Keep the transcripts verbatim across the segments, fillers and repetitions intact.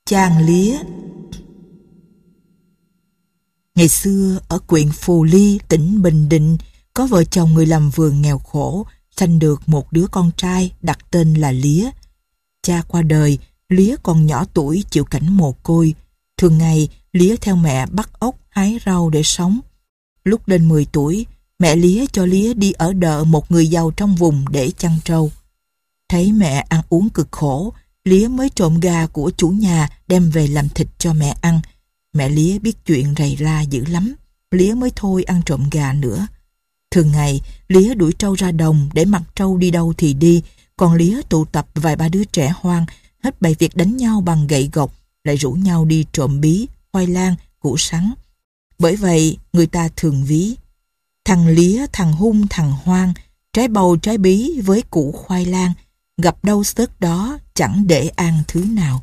Chàng lía. Ngày xưa ở huyện Phù Ly, tỉnh Bình Định, có vợ chồng người làm vườn nghèo khổ, sanh được một đứa con trai đặt tên là Lía. Cha qua đời, Lía còn nhỏ tuổi chịu cảnh mồ côi. Thường ngày, Lía theo mẹ bắt ốc, hái rau để sống. Lúc lên mười tuổi, mẹ Lía cho Lía đi ở đợ một người giàu trong vùng để chăn trâu. Thấy mẹ ăn uống cực khổ, Lía mới trộm gà của chủ nhà đem về làm thịt cho mẹ ăn. Mẹ Lía biết chuyện rầy ra dữ lắm, Lía mới thôi ăn trộm gà nữa. Thường ngày, Lía đuổi trâu ra đồng để mặc trâu đi đâu thì đi, còn Lía tụ tập vài ba đứa trẻ hoang, hết bày việc đánh nhau bằng gậy gộc, lại rủ nhau đi trộm bí, khoai lang, củ sắn. Bởi vậy, người ta thường ví: thằng Lía, thằng hung, thằng hoang, trái bầu trái bí với củ khoai lang, gặp đâu xớt đó, chẳng để an thứ nào.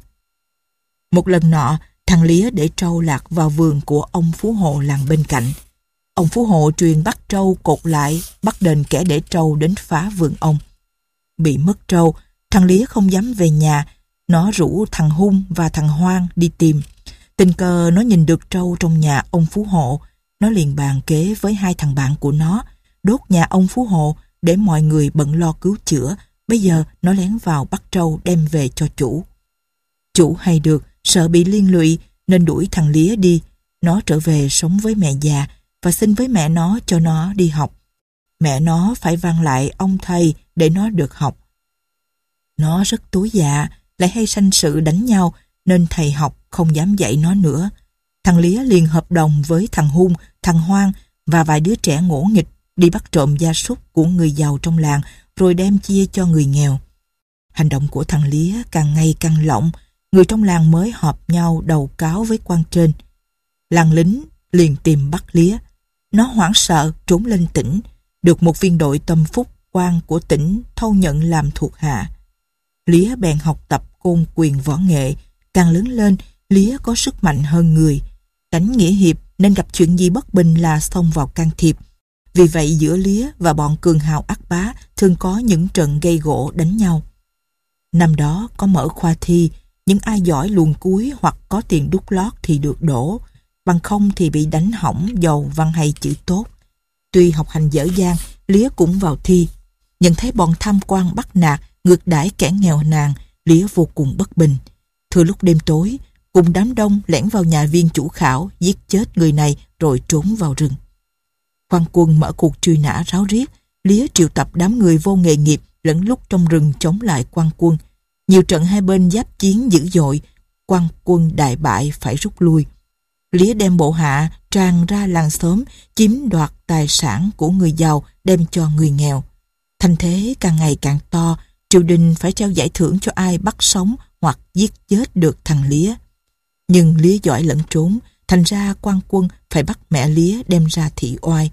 Một lần nọ, thằng Lía để trâu lạc vào vườn của ông phú hộ làng bên cạnh. Ông phú hộ truyền bắt trâu cột lại, bắt đền kẻ để trâu đến phá vườn ông. Bị mất trâu, thằng Lía không dám về nhà, nó rủ thằng hung và thằng hoang đi tìm. Tình cờ nó nhìn được trâu trong nhà ông phú hộ, nó liền bàn kế với hai thằng bạn của nó, đốt nhà ông phú hộ để mọi người bận lo cứu chữa. Bây giờ nó lén vào bắt trâu đem về cho chủ. Chủ hay được, sợ bị liên lụy nên đuổi thằng Lía đi. Nó trở về sống với mẹ già và xin với mẹ nó cho nó đi học. Mẹ nó phải van lại ông thầy để nó được học. Nó rất tối dạ, lại hay sanh sự đánh nhau nên thầy học không dám dạy nó nữa. Thằng Lía liền hợp đồng với thằng hung, thằng hoang và vài đứa trẻ ngỗ nghịch đi bắt trộm gia súc của người giàu trong làng rồi đem chia cho người nghèo. Hành động của thằng Lía càng ngày càng lộng, người trong làng mới họp nhau đầu cáo với quan trên. Làng lính liền tìm bắt Lía. Nó hoảng sợ trốn lên tỉnh, được một viên đội tâm phúc quan của tỉnh thâu nhận làm thuộc hạ. Lía bèn học tập côn quyền võ nghệ, càng lớn lên, Lía có sức mạnh hơn người. Đánh nghĩa hiệp nên gặp chuyện gì bất bình là xông vào can thiệp. Vì vậy giữa Lía và bọn cường hào ác bá thường có những trận gây gổ đánh nhau. Năm đó có mở khoa thi, những ai giỏi luồn cuối hoặc có tiền đút lót thì được đỗ, bằng không thì bị đánh hỏng dầu văn hay chữ tốt. Tuy học hành dở dang, Lía cũng vào thi. Nhận thấy bọn tham quan bắt nạt, ngược đãi kẻ nghèo nàn, Lía vô cùng bất bình. Thừa lúc đêm tối, cùng đám đông lẻn vào nhà viên chủ khảo, giết chết người này rồi trốn vào rừng. Quan quân mở cuộc truy nã ráo riết, Lía triệu tập đám người vô nghề nghiệp lẫn lúc trong rừng chống lại quan quân. Nhiều trận hai bên giáp chiến dữ dội, quan quân đại bại phải rút lui. Lía đem bộ hạ tràn ra làng xóm, chiếm đoạt tài sản của người giàu đem cho người nghèo. Thành thế càng ngày càng to, triều đình phải trao giải thưởng cho ai bắt sống hoặc giết chết được thằng Lía. Nhưng Lía giỏi lẫn trốn, thành ra quan quân phải bắt mẹ Lía đem ra thị oai.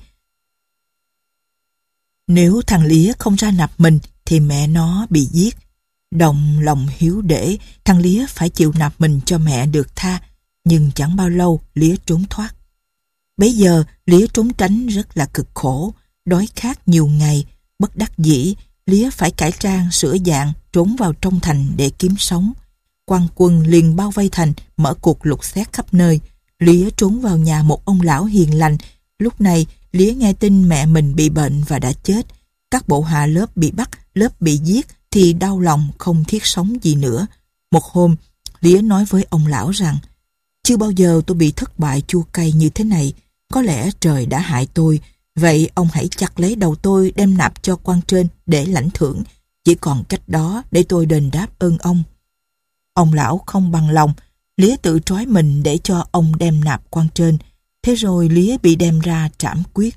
Nếu thằng Lía không ra nạp mình thì mẹ nó bị giết. Đồng lòng hiếu để, thằng Lía phải chịu nạp mình cho mẹ được tha, nhưng chẳng bao lâu Lía trốn thoát. Bấy giờ Lía trốn tránh rất là cực khổ, đói khát nhiều ngày, bất đắc dĩ, Lía phải cải trang sửa dạng trốn vào trong thành để kiếm sống. Quan quân liền bao vây thành, mở cuộc lục soát khắp nơi. Lía trốn vào nhà một ông lão hiền lành. Lúc này Lía nghe tin mẹ mình bị bệnh và đã chết. Các bộ hạ lớp bị bắt, lớp bị giết thì đau lòng không thiết sống gì nữa. Một hôm, Lía nói với ông lão rằng: chưa bao giờ tôi bị thất bại chua cay như thế này. Có lẽ trời đã hại tôi. Vậy ông hãy chặt lấy đầu tôi đem nạp cho quan trên để lãnh thưởng. Chỉ còn cách đó để tôi đền đáp ơn ông. Ông lão không bằng lòng. Lía tự trói mình để cho ông đem nạp quan trên. Thế rồi Lía bị đem ra trảm quyết.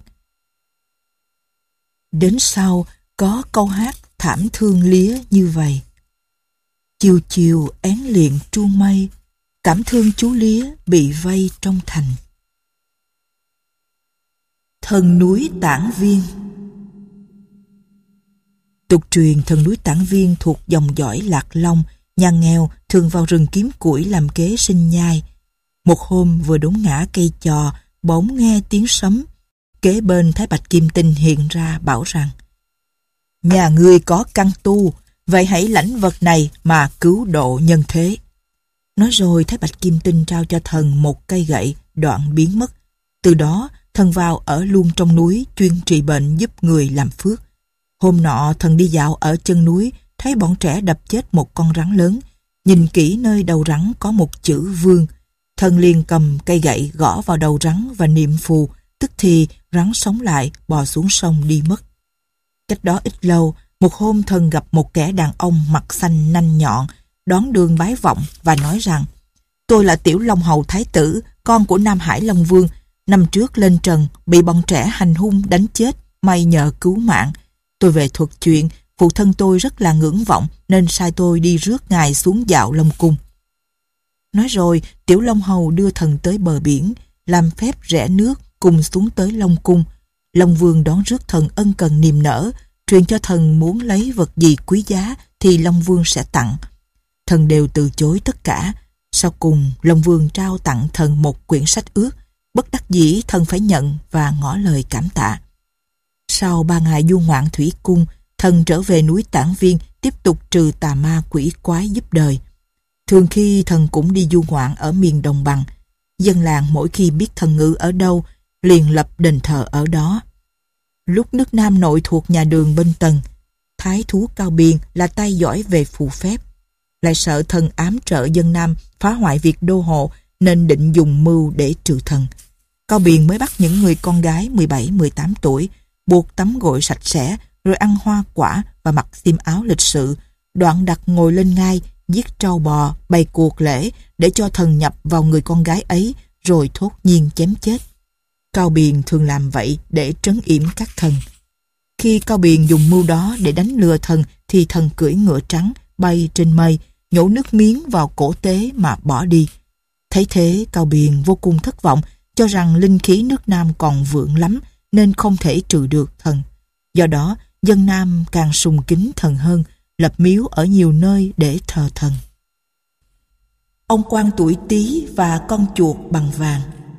Đến sau có câu hát thảm thương Lía như vậy: chiều chiều én liền tru mây, cảm thương chú Lía bị vây trong thành. Thần núi Tản Viên. Tục truyền thần núi Tản Viên thuộc dòng dõi Lạc Long, nhà nghèo thường vào rừng kiếm củi làm kế sinh nhai. Một hôm vừa đốn ngã cây chò, bỗng nghe tiếng sấm. Kế bên thấy Bạch Kim Tinh hiện ra bảo rằng: nhà ngươi có căn tu, vậy hãy lãnh vật này mà cứu độ nhân thế. Nói rồi Thái Bạch Kim Tinh trao cho thần một cây gậy, đoạn biến mất. Từ đó thần vào ở luôn trong núi, chuyên trị bệnh giúp người làm phước. Hôm nọ thần đi dạo ở chân núi, thấy bọn trẻ đập chết một con rắn lớn. Nhìn kỹ nơi đầu rắn có một chữ Vương. Thần liền cầm cây gậy gõ vào đầu rắn và niệm phù, tức thì rắn sống lại, bò xuống sông đi mất. Cách đó ít lâu, một hôm thần gặp một kẻ đàn ông mặt xanh nanh nhọn, đón đường bái vọng và nói rằng: tôi là Tiểu Long Hầu Thái Tử, con của Nam Hải Long Vương. Năm trước lên trần, bị bọn trẻ hành hung đánh chết, may nhờ cứu mạng. Tôi về thuật chuyện, phụ thân tôi rất là ngưỡng vọng nên sai tôi đi rước ngài xuống dạo Long Cung. Nói rồi, Tiểu Long Hầu đưa thần tới bờ biển, làm phép rẽ nước cùng xuống tới Long Cung. Long Vương đón rước thần ân cần niềm nở, truyền cho thần muốn lấy vật gì quý giá thì Long Vương sẽ tặng. Thần đều từ chối tất cả. Sau cùng, Long Vương trao tặng thần một quyển sách ước. Bất đắc dĩ thần phải nhận và ngỏ lời cảm tạ. Sau ba ngày du ngoạn thủy cung, thần trở về núi Tản Viên tiếp tục trừ tà ma quỷ quái giúp đời. Thường khi thần cũng đi du ngoạn ở miền đồng bằng. Dân làng mỗi khi biết thần ngự ở đâu, liền lập đền thờ ở đó. Lúc nước Nam nội thuộc nhà Đường bên Tần, thái thú Cao Biền là tay giỏi về phù phép. Lại sợ thần ám trợ dân Nam phá hoại việc đô hộ nên định dùng mưu để trừ thần. Cao Biền mới bắt những người con gái mười bảy mười tám tuổi, buộc tắm gội sạch sẽ, rồi ăn hoa quả và mặc xiêm áo lịch sự, đoạn đặt ngồi lên ngai, giết trâu bò, bày cuộc lễ để cho thần nhập vào người con gái ấy, rồi thốt nhiên chém chết. Cao Biền thường làm vậy để trấn yểm các thần. Khi Cao Biền dùng mưu đó để đánh lừa thần thì thần cưỡi ngựa trắng bay trên mây, nhổ nước miếng vào cổ tế mà bỏ đi. Thấy thế, Cao Biền vô cùng thất vọng, cho rằng linh khí nước Nam còn vượng lắm nên không thể trừ được thần. Do đó, dân Nam càng sùng kính thần hơn, lập miếu ở nhiều nơi để thờ thần. Ông quan tuổi Tý và con chuột bằng vàng.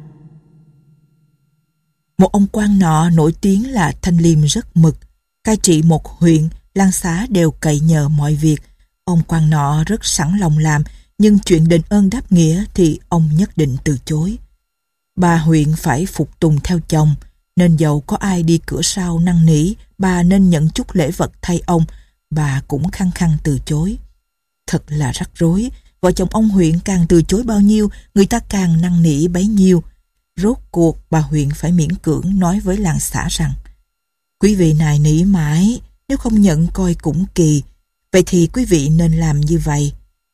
Một ông quan nọ nổi tiếng là thanh liêm rất mực, cai trị một huyện, lang xá đều cậy nhờ mọi việc. Ông quan nọ rất sẵn lòng làm, nhưng chuyện đền ơn đáp nghĩa thì ông nhất định từ chối. Bà huyện phải phục tùng theo chồng, nên dầu có ai đi cửa sau năn nỉ bà nên nhận chút lễ vật thay ông, bà cũng khăng khăng từ chối. Thật là rắc rối, vợ chồng ông huyện càng từ chối bao nhiêu, người ta càng năn nỉ bấy nhiêu. Rốt cuộc bà huyện phải miễn cưỡng nói với làng xã rằng: quý vị nài nỉ mãi, nếu không nhận coi cũng kỳ, vậy thì quý vị nên làm như vậy.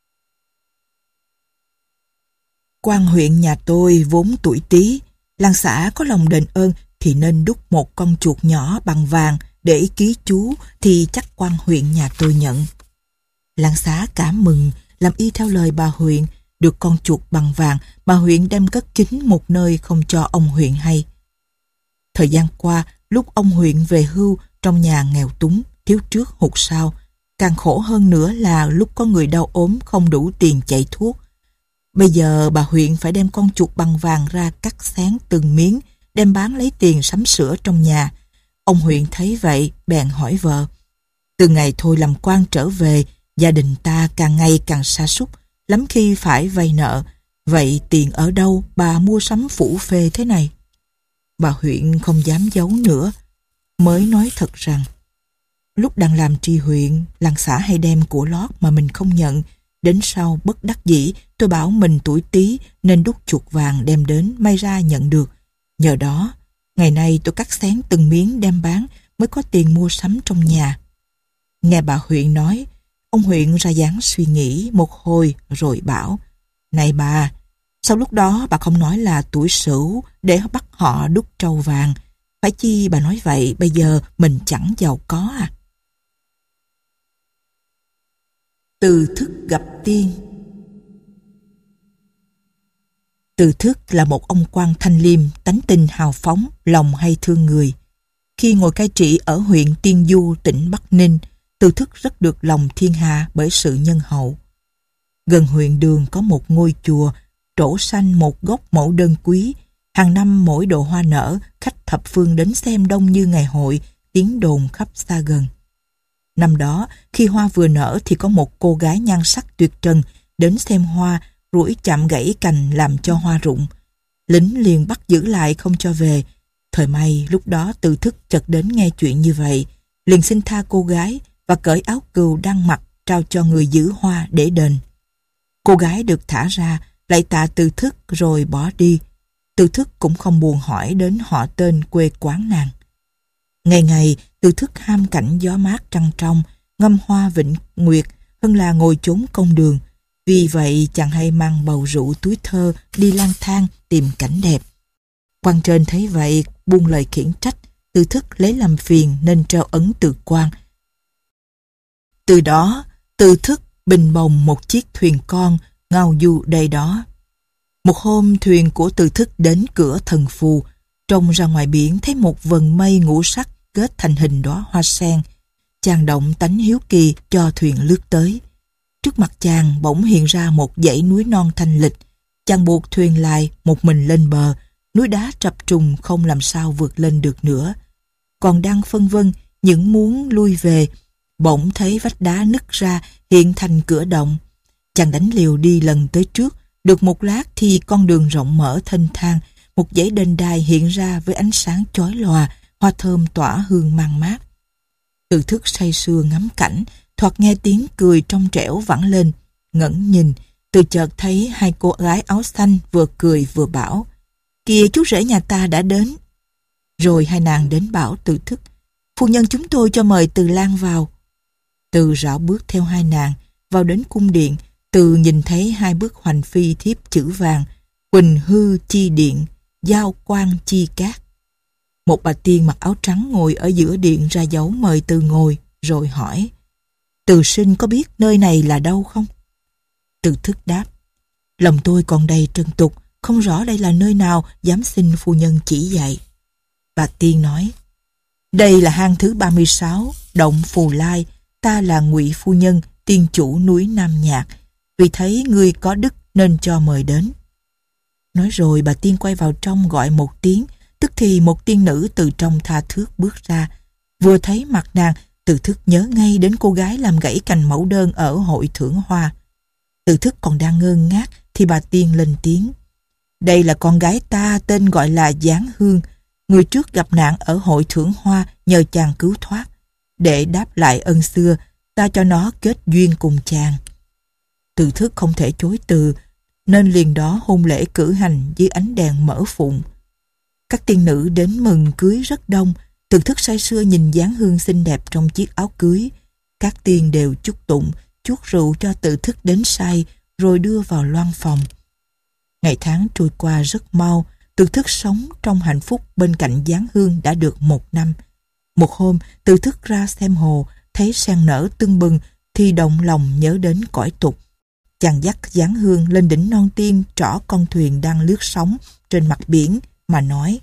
Quan huyện nhà tôi vốn tuổi Tý, làng xã có lòng đền ơn thì nên đúc một con chuột nhỏ bằng vàng để ký chú thì chắc quan huyện nhà tôi nhận. Làng xã cảm mừng, làm y theo lời bà huyện, được con chuột bằng vàng bà huyện đem cất kín một nơi không cho ông huyện hay. Thời gian qua, lúc ông huyện về hưu, trong nhà nghèo túng, thiếu trước hụt sau, càng khổ hơn nữa là lúc có người đau ốm không đủ tiền chạy thuốc. Bây giờ bà huyện phải đem con chuột bằng vàng ra cắt xén từng miếng, đem bán lấy tiền sắm sửa trong nhà. Ông huyện thấy vậy, bèn hỏi vợ: từ ngày thôi làm quan trở về, gia đình ta càng ngày càng sa sút, lắm khi phải vay nợ. Vậy tiền ở đâu bà mua sắm phủ phê thế này? Bà huyện không dám giấu nữa, mới nói thật rằng: lúc đang làm tri huyện, làng xã hay đem của lót mà mình không nhận. Đến sau bất đắc dĩ, tôi bảo mình tuổi Tý nên đúc chuột vàng đem đến, may ra nhận được. Nhờ đó, ngày nay tôi cắt xén từng miếng đem bán mới có tiền mua sắm trong nhà. Nghe bà huyện nói, ông huyện ra dáng suy nghĩ một hồi rồi bảo: này bà, sao lúc đó bà không nói là tuổi Sửu để bắt họ đúc trâu vàng? Phải chi bà nói vậy, bây giờ mình chẳng giàu có à? Từ Thức gặp tiên. Từ Thức là một ông quan thanh liêm, tánh tình hào phóng, lòng hay thương người. Khi ngồi cai trị ở huyện Tiên Du, tỉnh Bắc Ninh, Từ Thức rất được lòng thiên hạ bởi sự nhân hậu. Gần huyện Đường có một ngôi chùa, trổ xanh một gốc mẫu đơn quý. Hàng năm mỗi độ hoa nở, khách thập phương đến xem đông như ngày hội, tiếng đồn khắp xa gần. Năm đó, khi hoa vừa nở thì có một cô gái nhan sắc tuyệt trần đến xem hoa, rủi chạm gãy cành làm cho hoa rụng. Lính liền bắt giữ lại không cho về. Thời may lúc đó Từ Thức chợt đến nghe chuyện như vậy, liền xin tha cô gái và cởi áo cừu đang mặc trao cho người giữ hoa để đền. Cô gái được thả ra, lại tạ Từ Thức rồi bỏ đi. Từ Thức cũng không buồn hỏi đến họ tên quê quán nàng. Ngày ngày Từ Thức ham cảnh gió mát trăng trong, ngâm hoa vịnh nguyệt hơn là ngồi chốn công đường. Vì vậy chàng hay mang bầu rượu túi thơ đi lang thang tìm cảnh đẹp. Quan trên thấy vậy buông lời khiển trách, Từ Thức lấy làm phiền nên treo ấn từ quan. Từ đó Từ Thức bình bồng một chiếc thuyền con ngao du đây đó. Một hôm thuyền của Từ Thức đến cửa Thần Phù, trông ra ngoài biển thấy một vần mây ngũ sắc kết thành hình đóa hoa sen. Chàng động tánh hiếu kỳ cho thuyền lướt tới. Trước mặt chàng bỗng hiện ra một dãy núi non thanh lịch. Chàng buộc thuyền lại một mình lên bờ, núi đá trập trùng không làm sao vượt lên được nữa. Còn đang phân vân những muốn lui về, bỗng thấy vách đá nứt ra hiện thành cửa động. Chàng đánh liều đi lần tới trước, được một lát thì con đường rộng mở thênh thang, một dãy đền đài hiện ra với ánh sáng chói lòa, hoa thơm tỏa hương mang mát. Từ Thức say sưa ngắm cảnh, thoạt nghe tiếng cười trong trẻo vẳng lên, ngẩng nhìn, từ chợt thấy hai cô gái áo xanh vừa cười vừa bảo: "Kìa, chú rể nhà ta đã đến." Rồi hai nàng đến bảo Từ Thức: "Phu nhân chúng tôi cho mời Từ Lang vào." Từ rảo bước theo hai nàng vào đến cung điện. Từ nhìn thấy hai bức hoành phi thiếp chữ vàng: "Quỳnh hư chi điện, giao quan chi cát." Một bà tiên mặc áo trắng ngồi ở giữa điện ra dấu mời Từ ngồi, rồi hỏi: "Từ sinh có biết nơi này là đâu không?" Từ Thức đáp: "Lòng tôi còn đầy trần tục, không rõ đây là nơi nào, dám xin phu nhân chỉ dạy." Bà tiên nói: "Đây là hang thứ ba mươi sáu, động Phù Lai. Ta là Ngụy phu nhân, tiên chủ núi Nam Nhạc. Vì thấy ngươi có đức nên cho mời đến." Nói rồi bà tiên quay vào trong gọi một tiếng, tức thì một tiên nữ từ trong tha thước bước ra. Vừa thấy mặt nàng, Từ Thức nhớ ngay đến cô gái làm gãy cành mẫu đơn ở hội thưởng hoa. Từ Thức còn đang ngơ ngác thì bà tiên lên tiếng: "Đây là con gái ta, tên gọi là Giáng Hương. Người trước gặp nạn ở hội thưởng hoa nhờ chàng cứu thoát. Để đáp lại ân xưa, ta cho nó kết duyên cùng chàng." Từ Thức không thể chối từ, nên liền đó hôn lễ cử hành dưới ánh đèn mở phụng. Các tiên nữ đến mừng cưới rất đông. Từ Thức say sưa nhìn Giáng Hương xinh đẹp trong chiếc áo cưới. Các tiên đều chúc tụng, chuốt rượu cho Từ Thức đến say, rồi đưa vào loan phòng. Ngày tháng trôi qua rất mau. Từ Thức sống trong hạnh phúc bên cạnh Giáng Hương đã được một năm. Một hôm, Từ Thức ra xem hồ, thấy sen nở tưng bừng, thì động lòng nhớ đến cõi tục. Chàng dắt Giáng Hương lên đỉnh non tiên trỏ con thuyền đang lướt sóng trên mặt biển mà nói: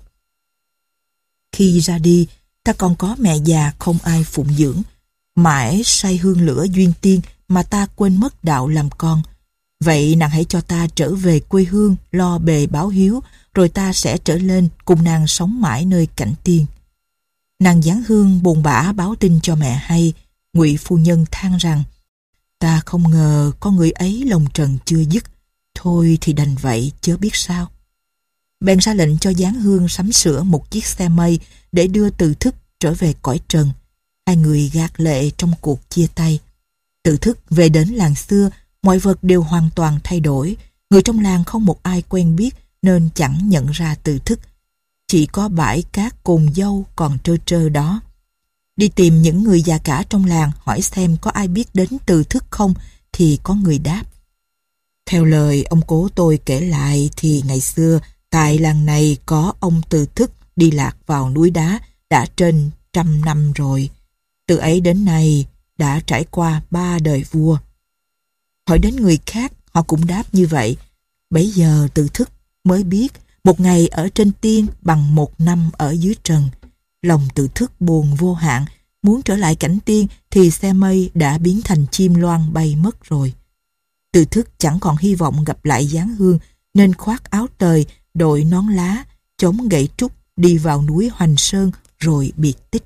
"Khi ra đi, ta còn có mẹ già không ai phụng dưỡng. Mãi say hương lửa duyên tiên mà ta quên mất đạo làm con. Vậy nàng hãy cho ta trở về quê hương lo bề báo hiếu, rồi ta sẽ trở lên cùng nàng sống mãi nơi cảnh tiên." Nàng Giáng Hương buồn bã báo tin cho mẹ hay. Ngụy phu nhân than rằng: "Ta không ngờ con người ấy lòng trần chưa dứt. Thôi thì đành vậy chớ biết sao." Bèn ra lệnh cho Giáng Hương sắm sửa một chiếc xe mây để đưa Từ Thức trở về cõi trần. Hai người gạt lệ trong cuộc chia tay. Từ Thức về đến làng xưa, mọi vật đều hoàn toàn thay đổi. Người trong làng không một ai quen biết nên chẳng nhận ra Từ Thức. Chỉ có bãi cát cồn dâu còn trơ trơ đó. Đi tìm những người già cả trong làng hỏi xem có ai biết đến Từ Thức không, thì có người đáp: "Theo lời ông cố tôi kể lại thì ngày xưa tại làng này có ông Từ Thức đi lạc vào núi đá đã trên trăm năm rồi. Từ ấy đến nay đã trải qua ba đời vua." Hỏi đến người khác, họ cũng đáp như vậy. Bấy giờ Từ Thức mới biết một ngày ở trên tiên bằng một năm ở dưới trần. Lòng Từ Thức buồn vô hạn, muốn trở lại cảnh tiên thì xe mây đã biến thành chim loan bay mất rồi. Từ Thức chẳng còn hy vọng gặp lại Giáng Hương, nên khoác áo tời, đội nón lá, chống gậy trúc đi vào núi Hoành Sơn rồi biệt tích.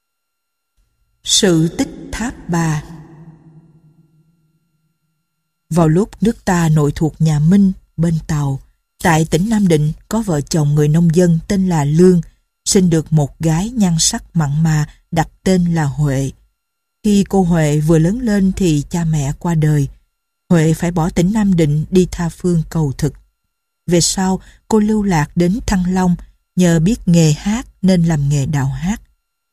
Sự tích Tháp Bà. Vào Vào lúc nước ta nội thuộc nhà Minh bên Tàu, tại tỉnh Nam Định có vợ chồng người nông dân tên là Lương, sinh được một gái nhan sắc mặn mà đặt tên là Huệ. Khi cô Huệ vừa lớn lên thì cha mẹ qua đời. Huệ phải bỏ tỉnh Nam Định đi tha phương cầu thực. Về sau, cô lưu lạc đến Thăng Long, nhờ biết nghề hát nên làm nghề đào hát.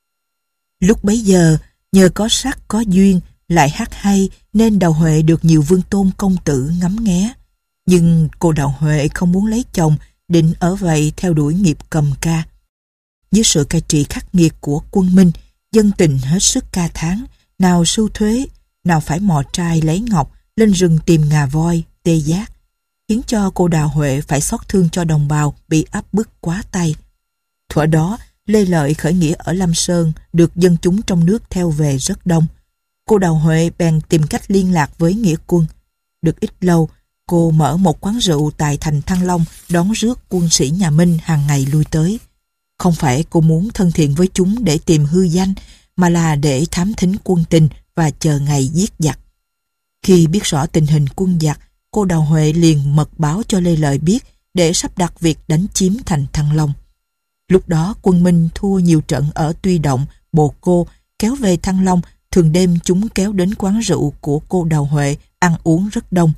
Lúc bấy giờ, nhờ có sắc có duyên, lại hát hay nên Đào Huệ được nhiều vương tôn công tử ngắm nghé. Nhưng cô Đào Huệ không muốn lấy chồng, định ở vậy theo đuổi nghiệp cầm ca. Dưới sự cai trị khắc nghiệt của quân Minh, dân tình hết sức ca thán, nào sưu thuế, nào phải mò trai lấy ngọc, lên rừng tìm ngà voi, tê giác, khiến cho cô Đào Huệ phải xót thương cho đồng bào bị áp bức quá tay. Thuở đó, Lê Lợi khởi nghĩa ở Lam Sơn được dân chúng trong nước theo về rất đông. Cô Đào Huệ bèn tìm cách liên lạc với nghĩa quân. Được ít lâu, cô mở một quán rượu tại thành Thăng Long đón rước quân sĩ nhà Minh hàng ngày lui tới. Không phải cô muốn thân thiện với chúng để tìm hư danh, mà là để thám thính quân tình và chờ ngày giết giặc. Khi biết rõ tình hình quân giặc, cô Đào Huệ liền mật báo cho Lê Lợi biết để sắp đặt việc đánh chiếm thành Thăng Long. Lúc đó quân Minh thua nhiều trận ở Tuy Động, Bồ Cô, kéo về Thăng Long, thường đêm chúng kéo đến quán rượu của cô Đào Huệ ăn uống rất đông.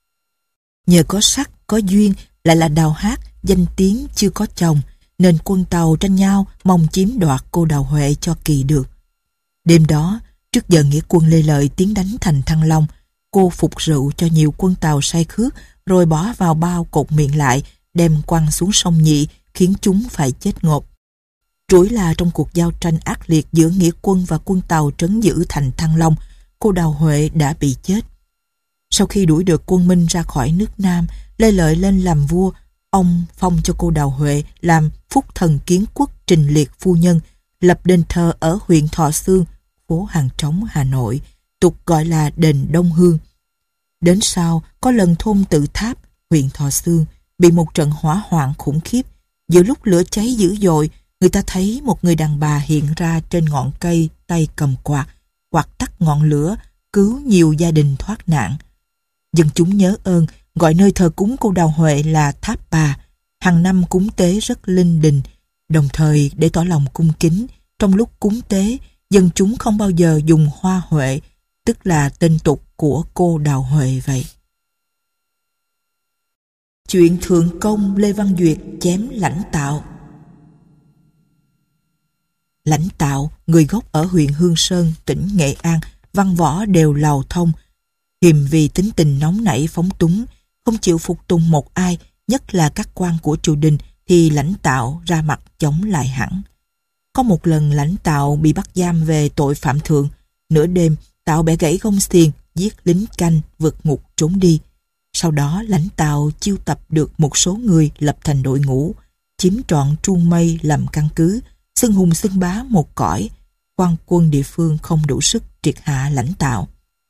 Nhờ có sắc, có duyên, lại là đào hát, danh tiếng chưa có chồng, nên quân Tàu tranh nhau mong chiếm đoạt cô Đào Huệ cho kỳ được. Đêm đó, trước giờ nghĩa quân Lê Lợi tiến đánh thành Thăng Long, cô phục rượu cho nhiều quân Tàu say khước, rồi bỏ vào bao cột miệng lại, đem quăng xuống sông Nhị, khiến chúng phải chết ngộp. Trỗi là trong cuộc giao tranh ác liệt giữa nghĩa quân và quân Tàu trấn giữ thành Thăng Long, cô Đào Huệ đã bị chết. Sau khi đuổi được quân Minh ra khỏi nước Nam, Lê Lợi lên làm vua, ông phong cho cô Đào Huệ làm phúc thần kiến quốc trình liệt phu nhân, lập đền thờ ở huyện Thọ Xương, phố Hàng Trống, Hà Nội, tục gọi là đền Đông Hương. Đến sau, có lần thôn Tự Tháp, huyện Thọ Xương, bị một trận hỏa hoạn khủng khiếp. Giữa lúc lửa cháy dữ dội, người ta thấy một người đàn bà hiện ra trên ngọn cây, tay cầm quạt, quạt tắt ngọn lửa, cứu nhiều gia đình thoát nạn. Dân chúng nhớ ơn, gọi nơi thờ cúng cô Đào Huệ là Tháp Bà, hàng năm cúng tế rất linh đình. Đồng thời để tỏ lòng cung kính, trong lúc cúng tế, dân chúng không bao giờ dùng hoa huệ, tức là tên tục của cô Đào Huệ vậy. Chuyện thượng công Lê Văn Duyệt chém Lãnh Tạo. Lãnh Tạo, người gốc ở huyện Hương Sơn, tỉnh Nghệ An, văn võ đều làu thông. Hiềm vì tính tình nóng nảy phóng túng, không chịu phục tùng một ai, nhất là các quan của triều đình, thì Lãnh Tạo ra mặt chống lại hẳn. Có một lần Lãnh Tạo bị bắt giam về tội phạm thượng. Nửa đêm, Tạo bẻ gãy gông xiềng, giết lính canh, vượt ngục trốn đi. Sau đó Lãnh Tạo chiêu tập được một số người lập thành đội ngũ, chiếm trọn Truông Mây làm căn cứ, xưng hùng xưng bá một cõi. Quan quân địa phương không đủ sức triệt hạ Lãnh Tạo.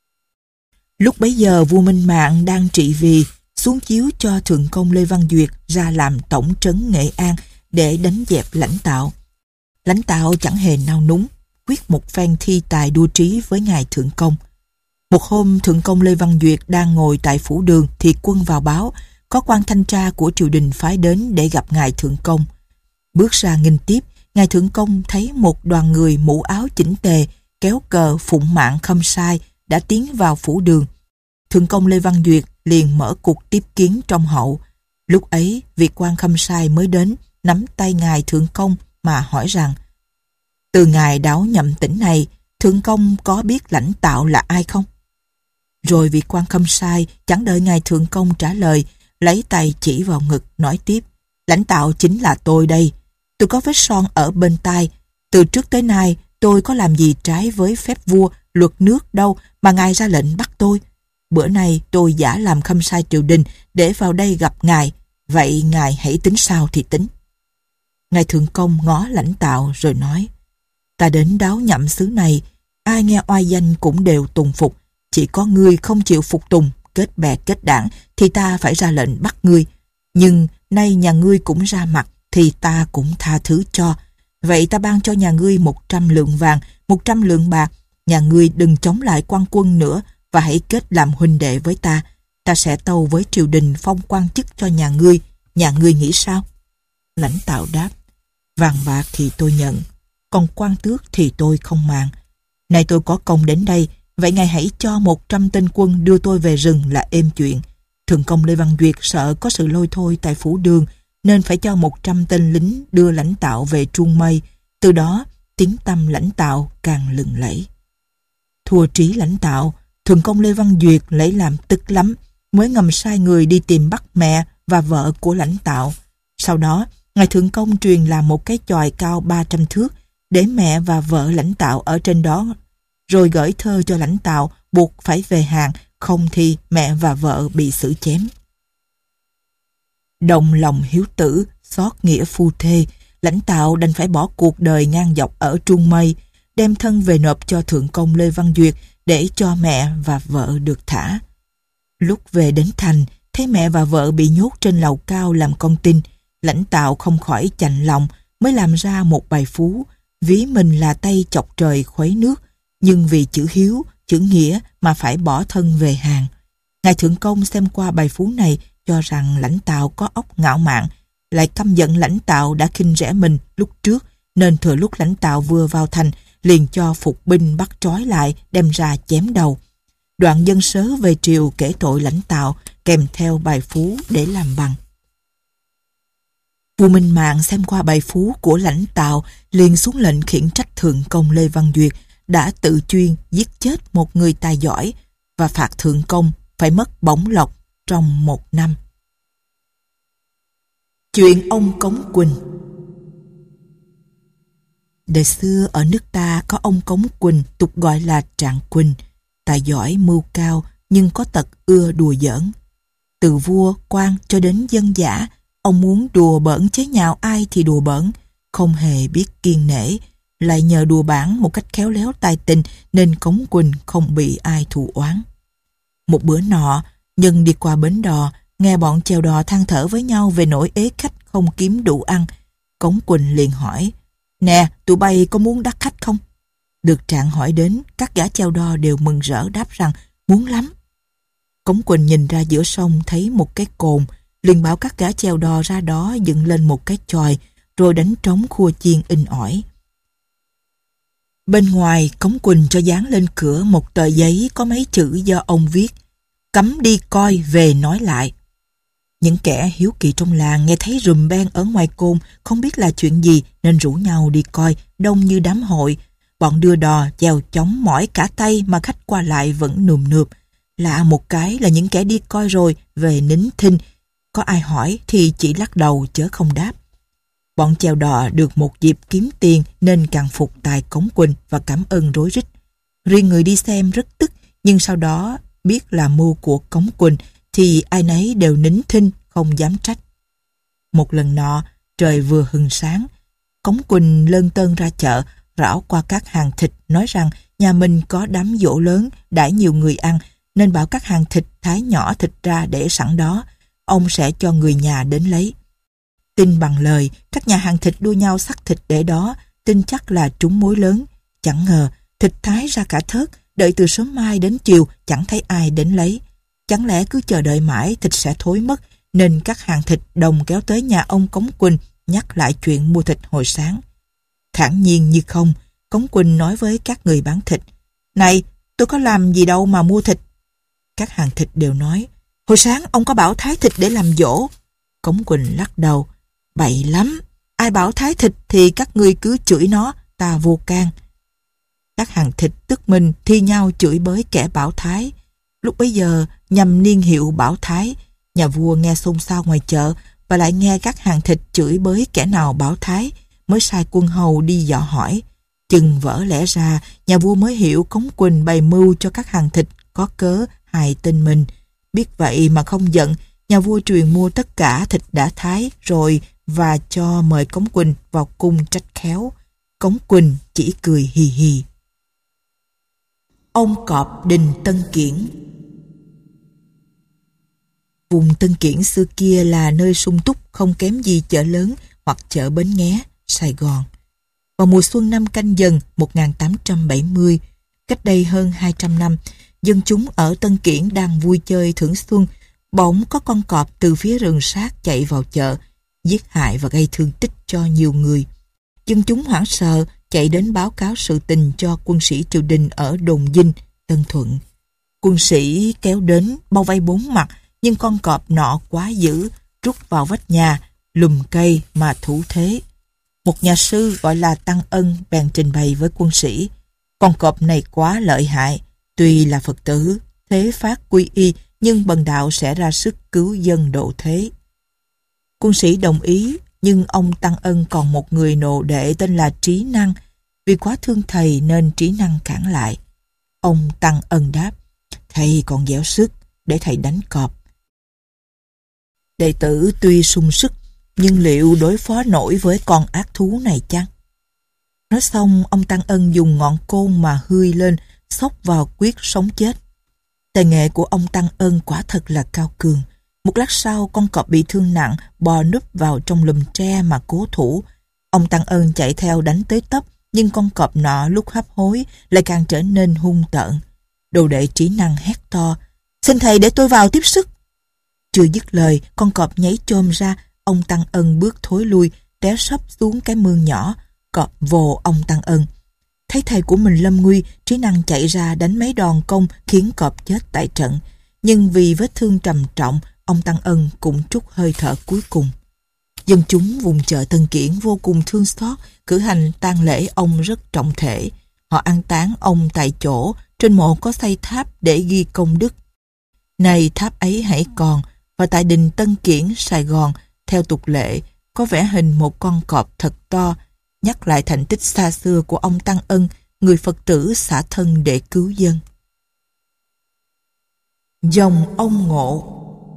Lúc bấy giờ vua Minh Mạng đang trị vì, xuống chiếu cho thượng công Lê Văn Duyệt ra làm tổng trấn Nghệ An để đánh dẹp Lãnh Tạo. Lãnh Tạo chẳng hề nao núng, quyết một phen thi tài đua trí với ngài thượng công. Một hôm thượng công Lê Văn Duyệt đang ngồi tại phủ đường thì quân vào báo có quan thanh tra của triều đình phái đến để gặp ngài thượng công. Bước ra nghênh tiếp, ngài thượng công thấy một đoàn người mũ áo chỉnh tề, kéo cờ phụng mạng khâm sai đã tiến vào phủ đường. Thượng công Lê Văn Duyệt liền mở cuộc tiếp kiến trong hậu. Lúc ấy vị quan khâm sai mới đến, nắm tay ngài thượng công mà hỏi rằng: từ ngài đáo nhậm tỉnh này, thượng công có biết Lãnh Tạo là ai không? Rồi vị quan khâm sai chẳng đợi ngài thượng công trả lời, lấy tay chỉ vào ngực nói tiếp: Lãnh Tạo chính là tôi đây. Tôi có vết son ở bên tai. Từ trước tới nay tôi có làm gì trái với phép vua, luật nước đâu mà ngài ra lệnh bắt tôi. Bữa nay tôi giả làm khâm sai triều đình để vào đây gặp ngài. Vậy ngài hãy tính sao thì tính. Ngài thượng công ngó Lãnh Tạo rồi nói: ta đến đáo nhậm xứ này, ai nghe oai danh cũng đều tùng phục. Chỉ có ngươi không chịu phục tùng, kết bè kết đảng thì ta phải ra lệnh bắt ngươi. Nhưng nay nhà ngươi cũng ra mặt thì ta cũng tha thứ cho. Vậy ta ban cho nhà ngươi một trăm lượng vàng, một trăm lượng bạc. Nhà ngươi đừng chống lại quan quân nữa và hãy kết làm huynh đệ với ta. ta sẽ tâu với triều đình phong quan chức cho nhà ngươi. Nhà ngươi nghĩ sao? Lãnh Tào đáp, vàng bạc thì tôi nhận, còn quan tước thì tôi không màng. Nay tôi có công đến đây, vậy ngài hãy cho một trăm tên quân đưa tôi về rừng là êm chuyện. Thượng công Lê Văn Duyệt sợ có sự lôi thôi tại phủ đường, nên phải cho một trăm tên lính đưa Lãnh Tào về Truông Mây. Từ đó, tiếng tăm Lãnh Tào càng lừng lẫy. Thua trí Lãnh Tào, Thượng công Lê Văn Duyệt lấy làm tức lắm, mới ngầm sai người đi tìm bắt mẹ và vợ của Lãnh Tào. Sau đó, ngài Thượng công truyền làm một cái chòi cao ba trăm thước để mẹ và vợ Lãnh Tào ở trên đó, rồi gửi thơ cho Lãnh Tào buộc phải về hàng, không thì mẹ và vợ bị xử chém. Đồng lòng hiếu tử, xót nghĩa phu thê, Lãnh Tào đành phải bỏ cuộc đời ngang dọc ở Truông Mây, đem thân về nộp cho Thượng công Lê Văn Duyệt để cho mẹ và vợ được thả. Lúc về đến thành, thấy mẹ và vợ bị nhốt trên lầu cao làm con tin, Lãnh Tào không khỏi chạnh lòng, mới làm ra một bài phú, ví mình là tay chọc trời khuấy nước, nhưng vì chữ hiếu, chữ nghĩa mà phải bỏ thân về hàng. Ngài Thượng công xem qua bài phú này, cho rằng Lãnh Tào có óc ngạo mạn, lại căm giận Lãnh Tào đã khinh rẻ mình lúc trước, nên thừa lúc Lãnh Tào vừa vào thành, liền cho phục binh bắt trói lại, đem ra chém đầu. Đoạn dân sớ về triều kể tội Lãnh Tào, kèm theo bài phú để làm bằng. Vua Minh Mạng xem qua bài phú của Lãnh Tào, liền xuống lệnh khiển trách Thượng công Lê Văn Duyệt đã tự chuyên giết chết một người tài giỏi, và phạt Thượng công phải mất bổng lộc trong một năm. Chuyện ông Cống Quỳnh. Đời xưa ở nước ta có ông Cống Quỳnh, tục gọi là Trạng Quỳnh, tài giỏi mưu cao nhưng có tật ưa đùa giỡn. Từ vua, quan cho đến dân dã, ông muốn đùa bỡn chế nhạo ai thì đùa bỡn, không hề biết kiêng nể, lại nhờ đùa bỡn một cách khéo léo tài tình nên Cống Quỳnh không bị ai thù oán. Một bữa nọ, nhân đi qua bến đò, nghe bọn chèo đò than thở với nhau về nỗi ế khách không kiếm đủ ăn. Cống Quỳnh liền hỏi, nè, tụi bay có muốn đắc khách không? Được Trạng hỏi đến, các gã chèo đò đều mừng rỡ đáp rằng muốn lắm. Cống Quỳnh nhìn ra giữa sông thấy một cái cồn, liền bảo các gã chèo đò ra đó dựng lên một cái chòi, rồi đánh trống khua chiên in ỏi. Bên ngoài, Cống Quỳnh cho dán lên cửa một tờ giấy có mấy chữ do ông viết, cấm đi coi về nói lại. Những kẻ hiếu kỳ trong làng nghe thấy rùm beng ở ngoài cồn, không biết là chuyện gì nên rủ nhau đi coi, đông như đám hội. Bọn đưa đò chèo chóng mỏi cả tay mà khách qua lại vẫn nườm nượp. Lạ một cái là những kẻ đi coi rồi về nín thinh, có ai hỏi thì chỉ lắc đầu chớ không đáp. Bọn chèo đò được một dịp kiếm tiền nên càng phục tài Cống Quỳnh và cảm ơn rối rít. Riêng người đi xem rất tức, nhưng sau đó biết là mưu của Cống Quỳnh thì ai nấy đều nín thinh không dám trách. Một lần nọ, trời vừa hừng sáng, Cống Quỳnh lơn tơn ra chợ, rảo qua các hàng thịt nói rằng nhà mình có đám giỗ lớn, đãi nhiều người ăn, nên bảo các hàng thịt thái nhỏ thịt ra để sẵn đó, ông sẽ cho người nhà đến lấy. Tin bằng lời, các nhà hàng thịt đua nhau xắt thịt để đó, tin chắc là trúng mối lớn. Chẳng ngờ, thịt thái ra cả thớt, đợi từ sớm mai đến chiều chẳng thấy ai đến lấy. Chẳng lẽ cứ chờ đợi mãi thịt sẽ thối mất, nên các hàng thịt đồng kéo tới nhà ông Cống Quỳnh nhắc lại chuyện mua thịt hồi sáng. Thản nhiên như không, Cống Quỳnh nói với các người bán thịt, này, tôi có làm gì đâu mà mua thịt. Các hàng thịt đều nói, hồi sáng ông có bảo thái thịt để làm giỗ. Cống Quỳnh lắc đầu, bậy lắm, ai bảo thái thịt thì các ngươi cứ chửi nó, ta vô can. Các hàng thịt tức mình thi nhau chửi bới kẻ bảo thái. Lúc bấy giờ nhằm niên hiệu bảo thái, nhà vua nghe xôn xao ngoài chợ và lại nghe các hàng thịt chửi bới kẻ nào bảo thái, mới sai quân hầu đi dò hỏi. Chừng vỡ lẽ ra, nhà vua mới hiểu Cống Quỳnh bày mưu cho các hàng thịt có cớ hại tên mình. Biết vậy mà không giận, nhà vua truyền mua tất cả thịt đã thái rồi và cho mời Cống Quỳnh vào cung trách khéo. Cống Quỳnh chỉ cười hì hì. Ông Cọp đình Tân Kiển. Vùng Tân Kiển xưa kia là nơi sung túc không kém gì chợ lớn hoặc chợ Bến Nghé, Sài Gòn. Vào mùa xuân năm Canh Dần một nghìn tám trăm bảy mươi, cách đây hơn hai trăm năm, Dân chúng ở Tân Kiển đang vui chơi thưởng xuân, bỗng có con cọp từ phía rừng sát chạy vào chợ, giết hại và gây thương tích cho nhiều người. Dân chúng hoảng sợ chạy đến báo cáo sự tình cho quân sĩ triều đình ở Đồn Dinh, Tân Thuận. Quân sĩ kéo đến bao vây bốn mặt, nhưng con cọp nọ quá dữ, rút vào vách nhà, lùm cây mà thủ thế. Một nhà sư gọi là Tăng Ân bèn trình bày với quân sĩ: con cọp này quá lợi hại, tuy là Phật tử, thế phát quy y, nhưng bần đạo sẽ ra sức cứu dân độ thế. Quân sĩ đồng ý, nhưng ông Tăng Ân còn một người nô đệ tên là Trí Năng. Vì quá thương thầy nên Trí Năng cản lại. Ông Tăng Ân đáp: thầy còn dẻo sức, để thầy đánh cọp. Đệ tử tuy sung sức, nhưng liệu đối phó nổi với con ác thú này chăng? Nói xong, ông Tăng Ân dùng ngọn côn mà hươi lên, xốc vào quyết sống chết. Tài nghệ của ông Tăng Ân quả thật là cao cường. Một lát sau, con cọp bị thương nặng, bò núp vào trong lùm tre mà cố thủ. Ông Tăng Ân chạy theo đánh tới tấp, nhưng con cọp nọ lúc hấp hối lại càng trở nên hung tợn. Đồ đệ Trí Năng hét to: xin thầy để tôi vào tiếp sức. Chưa dứt lời, con cọp nhảy chôm ra. Ông Tăng Ân bước thối lui, té sấp xuống cái mương nhỏ. Cọp vồ ông Tăng Ân. Thấy thầy của mình lâm nguy, Trí Năng chạy ra đánh mấy đòn công khiến cọp chết tại trận. Nhưng vì vết thương trầm trọng, ông Tăng Ân cũng trút hơi thở cuối cùng. Dân chúng vùng chợ Tân Kiển vô cùng thương xót, cử hành tang lễ ông rất trọng thể. Họ an táng ông tại chỗ, trên mộ có xây tháp để ghi công đức. Này tháp ấy hãy còn, và tại đình Tân Kiển, Sài Gòn, theo tục lệ, có vẽ hình một con cọp thật to, nhắc lại thành tích xa xưa của ông Tăng Ân, người Phật tử xả thân để cứu dân. Dòng ông Ngộ.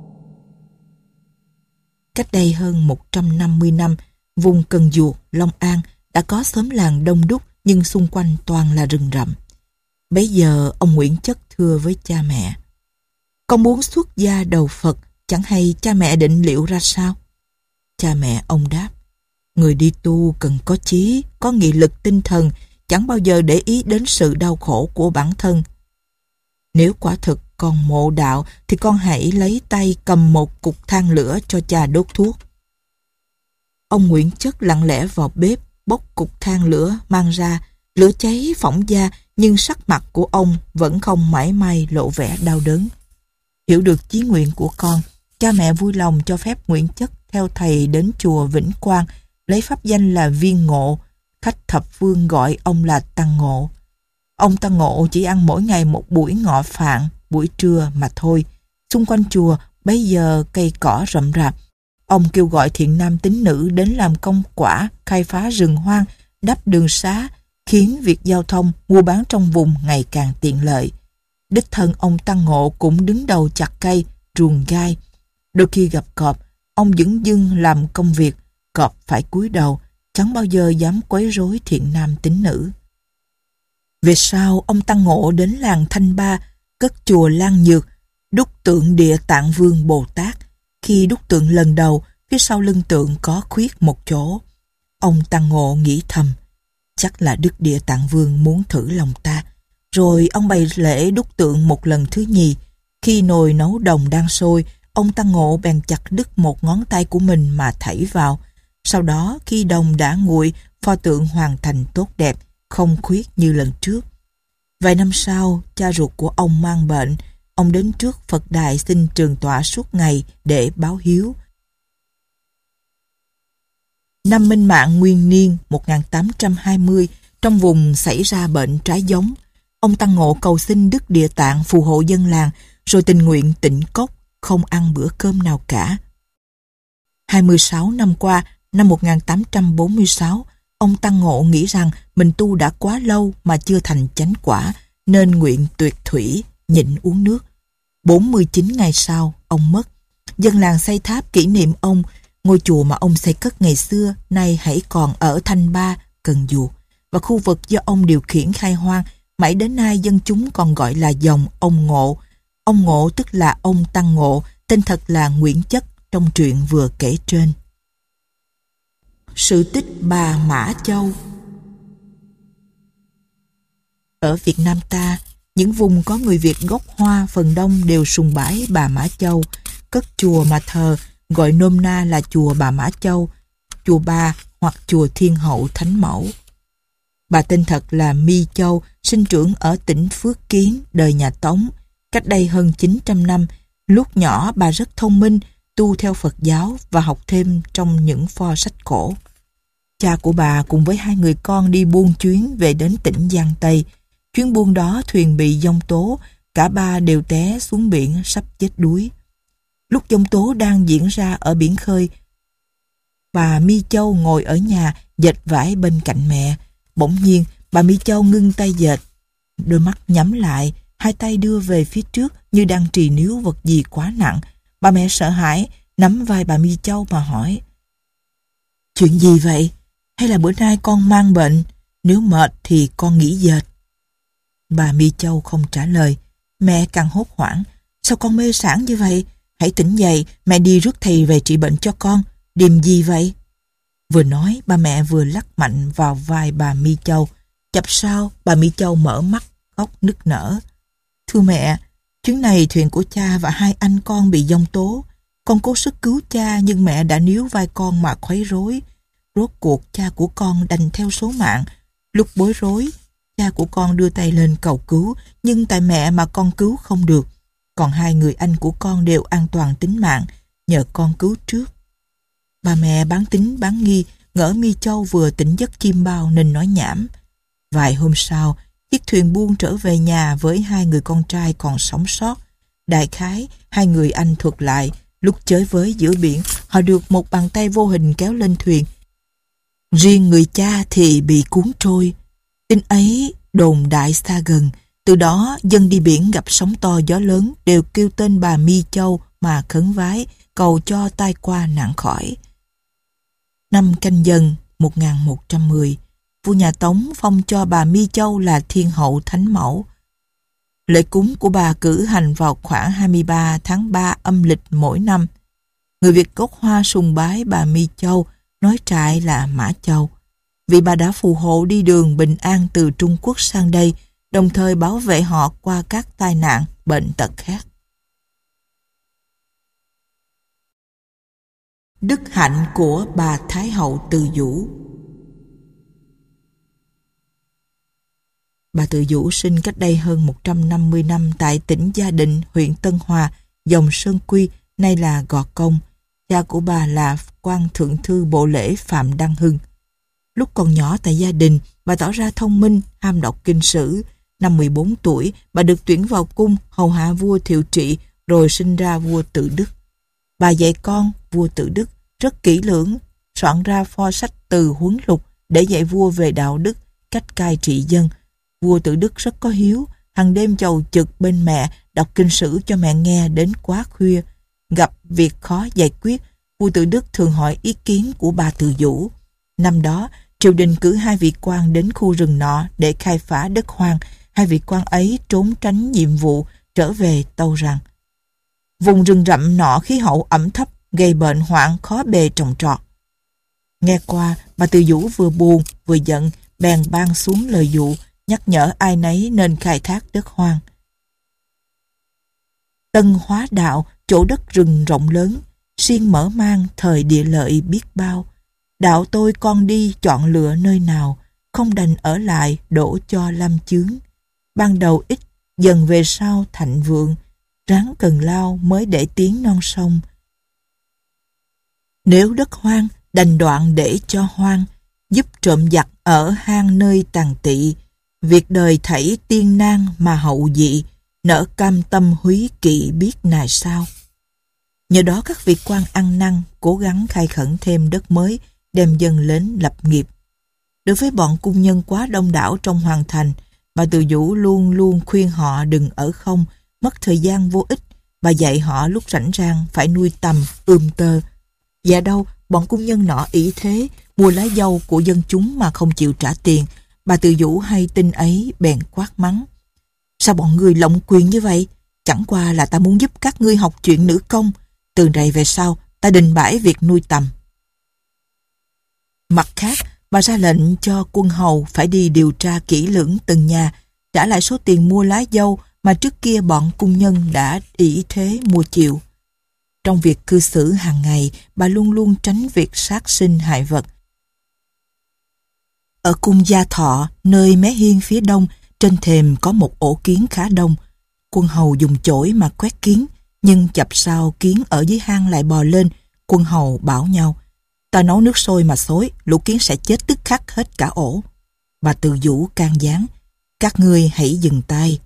Cách đây hơn một trăm năm mươi năm, vùng Cần Duộc, Long An đã có xóm làng đông đúc, nhưng xung quanh toàn là rừng rậm. Bấy giờ ông Nguyễn Chất thưa với cha mẹ: con muốn xuất gia đầu Phật, chẳng hay cha mẹ định liệu ra sao? Cha mẹ ông đáp: người đi tu cần có chí, có nghị lực tinh thần, chẳng bao giờ để ý đến sự đau khổ của bản thân. Nếu quả thực con mộ đạo thì con hãy lấy tay cầm một cục than lửa cho cha đốt thuốc. Ông Nguyễn Chất lặng lẽ vào bếp, bốc cục than lửa mang ra. Lửa cháy phỏng da, nhưng sắc mặt của ông vẫn không mảy may lộ vẻ đau đớn. Hiểu được chí nguyện của con, cha mẹ vui lòng cho phép Nguyễn Chất theo thầy đến chùa Vĩnh Quang, lấy pháp danh là Viên Ngộ. Khách thập phương gọi ông là Tăng Ngộ. Ông Tăng Ngộ chỉ ăn mỗi ngày một buổi ngọ phạn, buổi trưa mà thôi. Xung quanh chùa bấy giờ cây cỏ rậm rạp. Ông kêu gọi thiện nam tín nữ đến làm công quả, khai phá rừng hoang, đắp đường xá, khiến việc giao thông, mua bán trong vùng ngày càng tiện lợi. Đích thân ông Tăng Ngộ cũng đứng đầu chặt cây, ruồng gai. Đôi khi gặp cọp, ông dửng dưng làm công việc, cọp phải cúi đầu, chẳng bao giờ dám quấy rối thiện nam tín nữ. Về sau, ông Tăng Ngộ đến làng Thanh Ba, cất chùa Lan Nhược, đúc tượng Địa Tạng Vương Bồ Tát. Khi đúc tượng lần đầu, phía sau lưng tượng có khuyết một chỗ. Ông Tăng Ngộ nghĩ thầm: chắc là Đức Địa Tạng Vương muốn thử lòng ta. Rồi ông bày lễ đúc tượng một lần thứ nhì. Khi nồi nấu đồng đang sôi, ông Tăng Ngộ bèn chặt đứt một ngón tay của mình mà thảy vào. Sau đó, khi đồng đã nguội, pho tượng hoàn thành tốt đẹp, không khuyết như lần trước. Vài năm sau, cha ruột của ông mang bệnh. Ông đến trước Phật đài xin trường tọa suốt ngày để báo hiếu. Năm Minh Mạng Nguyên Niên một nghìn tám trăm hai mươi, trong vùng xảy ra bệnh trái giống. Ông Tăng Ngộ cầu xin Đức Địa Tạng phù hộ dân làng, rồi tình nguyện tịnh cốc, không ăn bữa cơm nào cả. hai mươi sáu năm qua, năm một nghìn tám trăm bốn mươi sáu, ông Tăng Ngộ nghĩ rằng mình tu đã quá lâu mà chưa thành chánh quả, nên nguyện tuyệt thủy, nhịn uống nước. bốn mươi chín ngày sau, ông mất. Dân làng xây tháp kỷ niệm ông. Ngôi chùa mà ông xây cất ngày xưa nay hãy còn ở Thanh Ba, Cần Duộc, và khu vực do ông điều khiển khai hoang. Mãi đến nay dân chúng còn gọi là dòng ông Ngộ. Ông Ngộ tức là ông Tăng Ngộ, tên thật là Nguyễn Chất trong truyện vừa kể trên. Sự tích Bà Mã Châu. Ở Việt Nam ta, Những vùng có người Việt gốc Hoa phần đông đều sùng bái bà Mã Châu, cất chùa mà thờ, gọi nôm na là chùa bà Mã Châu, chùa Bà hoặc chùa Thiên Hậu Thánh Mẫu. Bà tên thật là My Châu, sinh trưởng ở tỉnh Phước Kiến, đời nhà Tống. Cách đây hơn chín trăm năm, lúc nhỏ bà rất thông minh, tu theo Phật giáo và học thêm trong những pho sách cổ. Cha của bà cùng với hai người con đi buôn chuyến về đến tỉnh Giang Tây. Chuyến buôn đó thuyền bị giông tố, cả ba đều té xuống biển sắp chết đuối. Lúc giông tố đang diễn ra ở biển khơi, bà My Châu ngồi ở nhà dệt vải bên cạnh mẹ. Bỗng nhiên, bà My Châu ngưng tay dệt, đôi mắt nhắm lại, hai tay đưa về phía trước như đang trì níu vật gì quá nặng. Bà mẹ sợ hãi, nắm vai bà My Châu mà hỏi: "Chuyện gì vậy? Hay là bữa nay con mang bệnh? Nếu mệt thì con nghỉ dệt." Bà My Châu không trả lời. Mẹ càng hốt hoảng: "Sao con mê sảng như vậy? Hãy tỉnh dậy, mẹ đi rước thầy về trị bệnh cho con. Điềm gì vậy?" Vừa nói, bà mẹ vừa lắc mạnh vào vai bà My Châu. Chập sau, bà My Châu mở mắt, khóc nức nở. "Thưa mẹ, chuyến này thuyền của cha và hai anh con bị giông tố. Con cố sức cứu cha nhưng mẹ đã níu vai con mà khuấy rối. Rốt cuộc cha của con đành theo số mạng. Lúc bối rối, cha của con đưa tay lên cầu cứu, nhưng tại mẹ mà con cứu không được. Còn hai người anh của con đều an toàn tính mạng, nhờ con cứu trước." Bà mẹ bán tín bán nghi, ngỡ My Châu vừa tỉnh giấc chim bao nên nói nhảm. Vài hôm sau, chiếc thuyền buôn trở về nhà với hai người con trai còn sống sót. Đại khái, hai người anh thuật lại, lúc chới với giữa biển, họ được một bàn tay vô hình kéo lên thuyền. Riêng người cha thì bị cuốn trôi. Tin ấy đồn đại xa gần. Từ đó, dân đi biển gặp sóng to gió lớn đều kêu tên bà My Châu mà khấn vái, cầu cho tai qua nạn khỏi. Năm Canh Dần một nghìn một trăm mười, vua nhà Tống phong cho bà My Châu là Thiên Hậu Thánh Mẫu. Lễ cúng của bà cử hành vào khoảng hai mươi ba tháng ba âm lịch mỗi năm. Người Việt gốc Hoa sùng bái bà My Châu, nói trại là Mã Châu, vì bà đã phù hộ đi đường bình an từ Trung Quốc sang đây, đồng thời bảo vệ họ qua các tai nạn, bệnh tật khác. Đức hạnh của bà Thái hậu Từ Dũ. Bà Từ Dũ sinh cách đây hơn một trăm năm mươi năm tại tỉnh Gia Định, huyện Tân Hòa, dòng Sơn Quy, nay là Gò Công. Cha của bà là quan thượng thư bộ lễ Phạm Đăng Hưng. Lúc còn nhỏ tại gia đình, bà tỏ ra thông minh, ham đọc kinh sử. Năm mười bốn tuổi, bà được tuyển vào cung hầu hạ vua Thiệu Trị, rồi sinh ra vua Tự Đức. Bà dạy con, vua Tự Đức, rất kỹ lưỡng, soạn ra pho sách Từ Huấn Lục để dạy vua về đạo đức, cách cai trị dân. Vua Tự Đức rất có hiếu, hàng đêm chầu chực bên mẹ, đọc kinh sử cho mẹ nghe đến quá khuya. Gặp việc khó giải quyết, vua Tự Đức thường hỏi ý kiến của bà Từ Dũ. Năm đó, triều đình cử hai vị quan đến khu rừng nọ để khai phá đất hoang. Hai vị quan ấy trốn tránh nhiệm vụ, trở về tâu rằng: "Vùng rừng rậm nọ khí hậu ẩm thấp, gây bệnh hoạn khó bề trồng trọt." Nghe qua, bà Từ Dũ vừa buồn vừa giận, bèn ban xuống lời dụ, nhắc nhở ai nấy nên khai thác đất hoang. Tân Hóa Đạo, chỗ đất rừng rộng lớn, siêng mở mang thời địa lợi biết bao. Đạo tôi con đi chọn lựa nơi nào, không đành ở lại đổ cho lâm chướng. Ban đầu ít, dần về sau thạnh vượng, ráng cần lao mới để tiến non sông. Nếu đất hoang, đành đoạn để cho hoang, giúp trộm giặc ở hang nơi tàn tị. Việc đời thảy tiên nan mà hậu dị, nỡ cam tâm húy kỵ biết nài sao. Nhờ đó các vị quan ăn năn, cố gắng khai khẩn thêm đất mới, đem dân lên lập nghiệp. Đối với bọn cung nhân quá đông đảo trong hoàng thành, bà Từ Dũ luôn luôn khuyên họ đừng ở không, mất thời gian vô ích. Bà dạy họ lúc rảnh rang phải nuôi tầm, ươm tơ. Dạ đâu, bọn cung nhân nọ ỷ thế, mua lá dâu của dân chúng mà không chịu trả tiền. Bà Từ Dũ hay tin ấy bèn quát mắng: "Sao bọn ngươi lộng quyền như vậy? Chẳng qua là ta muốn giúp các ngươi học chuyện nữ công. Từ này về sau, ta đình bãi việc nuôi tầm." Mặt khác, bà ra lệnh cho quân hầu phải đi điều tra kỹ lưỡng từng nhà, trả lại số tiền mua lá dâu mà trước kia bọn cung nhân đã ỷ thế mua chịu. Trong việc cư xử hàng ngày, bà luôn luôn tránh việc sát sinh hại vật. Ở cung Gia Thọ, nơi mé hiên phía đông, trên thềm có một ổ kiến khá đông. Quân hầu dùng chổi mà quét kiến, nhưng chập sau kiến ở dưới hang lại bò lên. Quân hầu bảo nhau: ta nấu nước sôi mà xối, lũ kiến sẽ chết tức khắc hết cả ổ. Bà Từ Vũ can gián: các ngươi hãy dừng tay.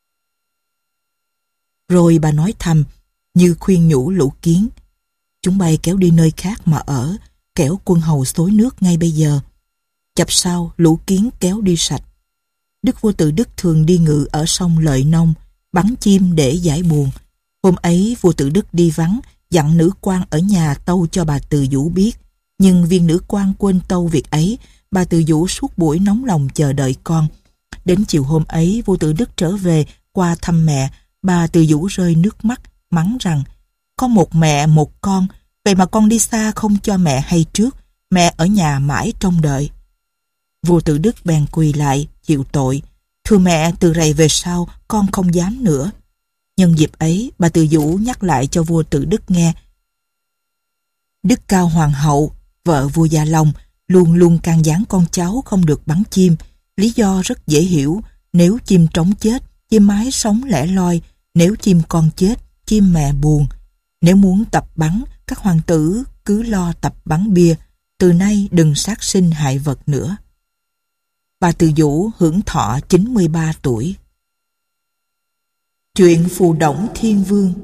Rồi bà nói thầm, như khuyên nhủ lũ kiến: chúng bay kéo đi nơi khác mà ở, kẻo quân hầu xối nước ngay bây giờ. Chập sau lũ kiến kéo đi sạch. Đức vua Tự Đức thường đi ngự ở sông Lợi Nông, bắn chim để giải buồn. Hôm ấy vua Tự Đức đi vắng, dặn nữ quan ở nhà tâu cho bà Từ Vũ biết. Nhưng viên nữ quan quên tâu việc ấy. Bà Từ Vũ suốt buổi nóng lòng chờ đợi con. Đến chiều hôm ấy vua Tự Đức trở về qua thăm mẹ. Bà Từ Vũ rơi nước mắt, mắng rằng: có một mẹ một con, vậy mà con đi xa không cho mẹ hay trước, mẹ ở nhà mãi trông đợi. Vua Tự Đức bèn quỳ lại chịu tội: thưa mẹ, từ rày về sau con không dám nữa. Nhân dịp ấy, bà Từ Vũ nhắc lại cho vua Tự Đức nghe: Đức Cao Hoàng hậu, vợ vua Gia Long, luôn luôn can gián con cháu không được bắn chim. Lý do rất dễ hiểu: nếu chim trống chết, chim mái sống lẻ loi; nếu chim con chết, chim mẹ buồn. Nếu muốn tập bắn, các hoàng tử cứ lo tập bắn bia. Từ nay đừng sát sinh hại vật nữa. Bà Từ Vũ hưởng thọ chín mươi ba tuổi. Chuyện Phù Đổng Thiên Vương.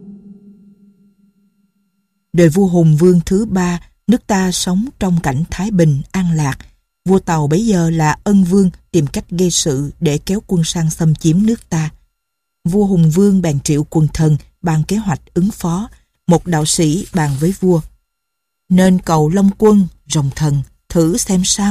Đời vua Hùng Vương thứ ba, nước ta sống trong cảnh thái bình, an lạc. Vua Tàu bấy giờ là Ân Vương tìm cách gây sự để kéo quân sang xâm chiếm nước ta. Vua Hùng Vương bèn triệu quần thần bàn kế hoạch ứng phó. Một đạo sĩ bàn với vua: nên cầu Long Quân, rồng thần, thử xem sao.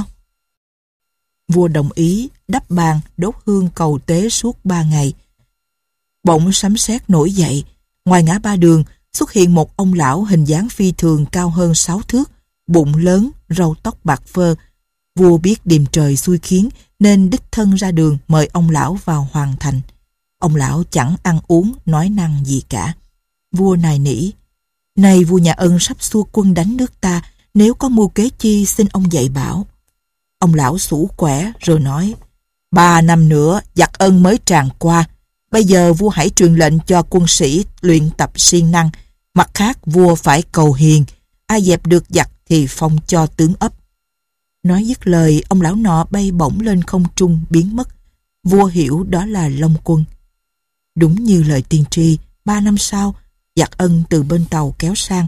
Vua đồng ý, đắp bàn, đốt hương cầu tế suốt ba ngày. Bỗng sấm sét nổi dậy. Ngoài ngã ba đường xuất hiện một ông lão hình dáng phi thường, cao hơn sáu thước, bụng lớn, râu tóc bạc phơ. Vua biết điềm trời xui khiến nên đích thân ra đường mời ông lão vào hoàng thành. Ông lão chẳng ăn uống nói năng gì cả. Vua nài nỉ: này vua nhà Ân sắp xua quân đánh nước ta, nếu có mưu kế chi xin ông dạy bảo. Ông lão sủ quẻ rồi nói: ba năm nữa giặc Ân mới tràn qua. Bây giờ vua hãy truyền lệnh cho quân sĩ luyện tập siêng năng. Mặt khác vua phải cầu hiền, ai dẹp được giặc thì phong cho tướng ấp. Nói dứt lời, ông lão nọ bay bổng lên không trung biến mất. Vua hiểu đó là Long Quân. Đúng như lời tiên tri, ba năm sau, giặc Ân từ bên Tàu kéo sang.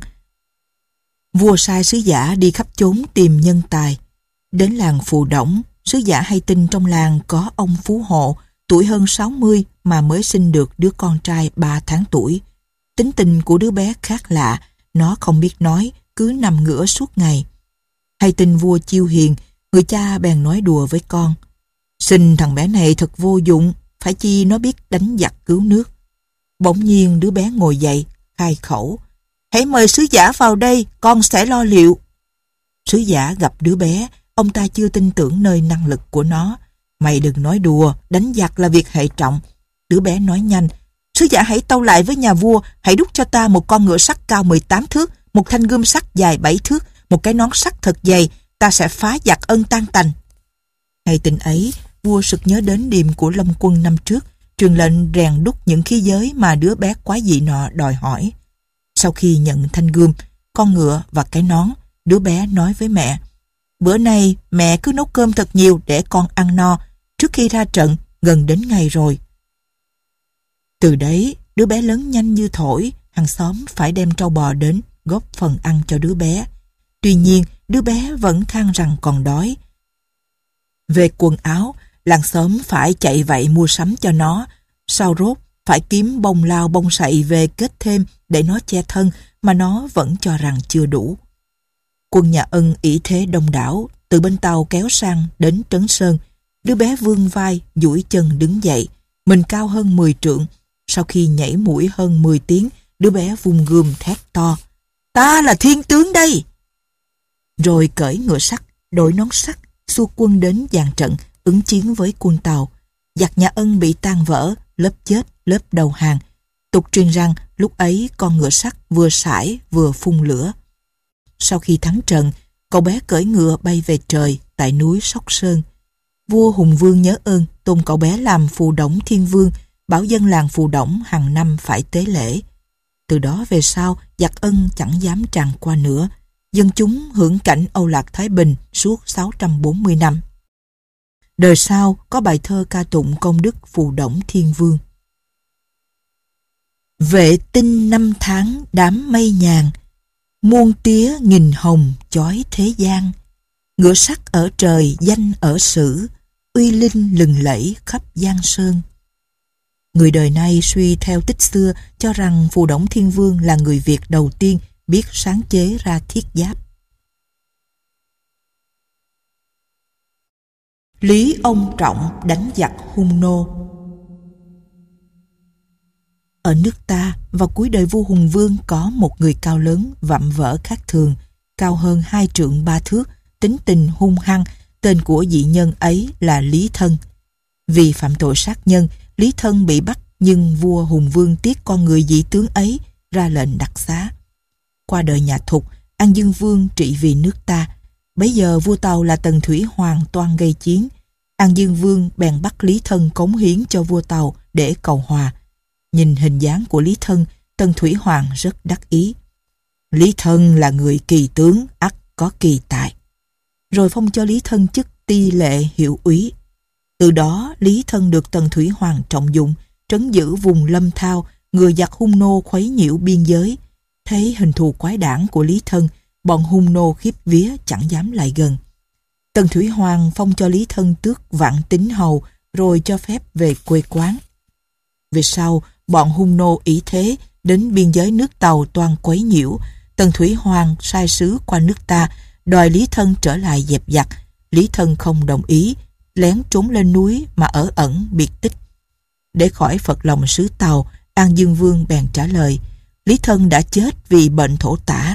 Vua sai sứ giả đi khắp chốn tìm nhân tài. Đến làng Phù Đổng, sứ giả hay tin trong làng có ông phú hộ, tuổi hơn sáu mươi mà mới sinh được đứa con trai ba tháng tuổi. Tính tình của đứa bé khác lạ, nó không biết nói, cứ nằm ngửa suốt ngày. Hay tin vua chiêu hiền, người cha bèn nói đùa với con: sinh thằng bé này thật vô dụng, phải chi nó biết đánh giặc cứu nước. Bỗng nhiên đứa bé ngồi dậy, khai khẩu: hãy mời sứ giả vào đây, con sẽ lo liệu. Sứ giả gặp đứa bé, ông ta chưa tin tưởng nơi năng lực của nó. Mày đừng nói đùa, đánh giặc là việc hệ trọng. Đứa bé nói nhanh: sứ giả hãy tâu lại với nhà vua, hãy đúc cho ta một con ngựa sắt cao mười tám thước, một thanh gươm sắt dài bảy thước, một cái nón sắt thật dày, ta sẽ phá giặc Ân tan tành. Ngày tình ấy, vua sực nhớ đến điềm của Long Quân năm trước, truyền lệnh rèn đúc những khí giới mà đứa bé quái dị nọ đòi hỏi. Sau khi nhận thanh gươm, con ngựa và cái nón, đứa bé nói với mẹ: bữa nay mẹ cứ nấu cơm thật nhiều để con ăn no, trước khi ra trận gần đến ngày rồi. Từ đấy, đứa bé lớn nhanh như thổi, hàng xóm phải đem trâu bò đến góp phần ăn cho đứa bé. Tuy nhiên, đứa bé vẫn than rằng còn đói. Về quần áo, làng xóm phải chạy vậy mua sắm cho nó. Sau rốt, phải kiếm bông lao bông sậy về kết thêm để nó che thân, mà nó vẫn cho rằng chưa đủ. Quân nhà Ân ỷ thế đông đảo, từ bên Tàu kéo sang đến Trấn Sơn. Đứa bé vươn vai, duỗi chân đứng dậy. Mình cao hơn mười trượng. Sau khi nhảy mũi hơn mười tiếng, đứa bé vung gươm thét to: ta là thiên tướng đây! Rồi cởi ngựa sắt, đội nón sắt, xua quân đến dàn trận, ứng chiến với quân Tàu. Giặc nhà Ân bị tan vỡ, lớp chết, lớp đầu hàng. Tục truyền rằng lúc ấy con ngựa sắt vừa sải vừa phun lửa. Sau khi thắng trận, cậu bé cưỡi ngựa bay về trời tại núi Sóc Sơn. Vua Hùng Vương nhớ ơn, tôn cậu bé làm Phù Đổng Thiên Vương, bảo dân làng Phù Đổng hàng năm phải tế lễ. Từ đó về sau, giặc Ân chẳng dám tràn qua nữa. Dân chúng hưởng cảnh Âu Lạc Thái Bình suốt sáu trăm bốn mươi năm. Đời sau có bài thơ ca tụng công đức Phù Đổng Thiên Vương. Vệ tinh năm tháng đám mây nhàn, muôn tía nghìn hồng chói thế gian. Ngựa sắt ở trời danh ở sử, uy linh lừng lẫy khắp Giang Sơn. Người đời nay suy theo tích xưa cho rằng Phù Đổng Thiên Vương là người Việt đầu tiên biết sáng chế ra thiết giáp. Lý Ông Trọng đánh giặc Hung Nô. Ở nước ta, vào cuối đời vua Hùng Vương có một người cao lớn, vạm vỡ khác thường, cao hơn hai trượng ba thước, tính tình hung hăng. Tên của dị nhân ấy là Lý Thân. Vì phạm tội sát nhân, Lý Thân bị bắt, nhưng vua Hùng Vương tiếc con người dị tướng ấy, ra lệnh đặc xá. Qua đời nhà Thục, An Dương Vương trị vì nước ta. Bấy giờ vua Tàu là Tần Thủy Hoàng toan gây chiến. An Dương Vương bèn bắt Lý Thân cống hiến cho vua Tàu để cầu hòa. Nhìn hình dáng của Lý Thân, Tần Thủy Hoàng rất đắc ý. Lý Thân là người kỳ tướng, ắt có kỳ tài. Rồi phong cho Lý Thân chức ti lệ hiệu úy. Từ đó Lý Thân được Tần Thủy Hoàng trọng dụng, trấn giữ vùng Lâm Thao, người giặc Hung Nô khuấy nhiễu biên giới. Thấy hình thù quái đản của Lý Thân, bọn Hung Nô khiếp vía chẳng dám lại gần. Tần Thủy Hoàng phong cho Lý Thân tước vạn tín hầu, rồi cho phép về quê quán. Về sau, bọn Hung Nô ý thế đến biên giới nước Tàu toan quấy nhiễu. Tần Thủy Hoàng sai sứ qua nước ta, đòi Lý Thân trở lại dẹp giặc. Lý Thân không đồng ý, lén trốn lên núi mà ở ẩn biệt tích. Để khỏi phật lòng sứ Tàu, An Dương Vương bèn trả lời, Lý Thân đã chết vì bệnh thổ tả.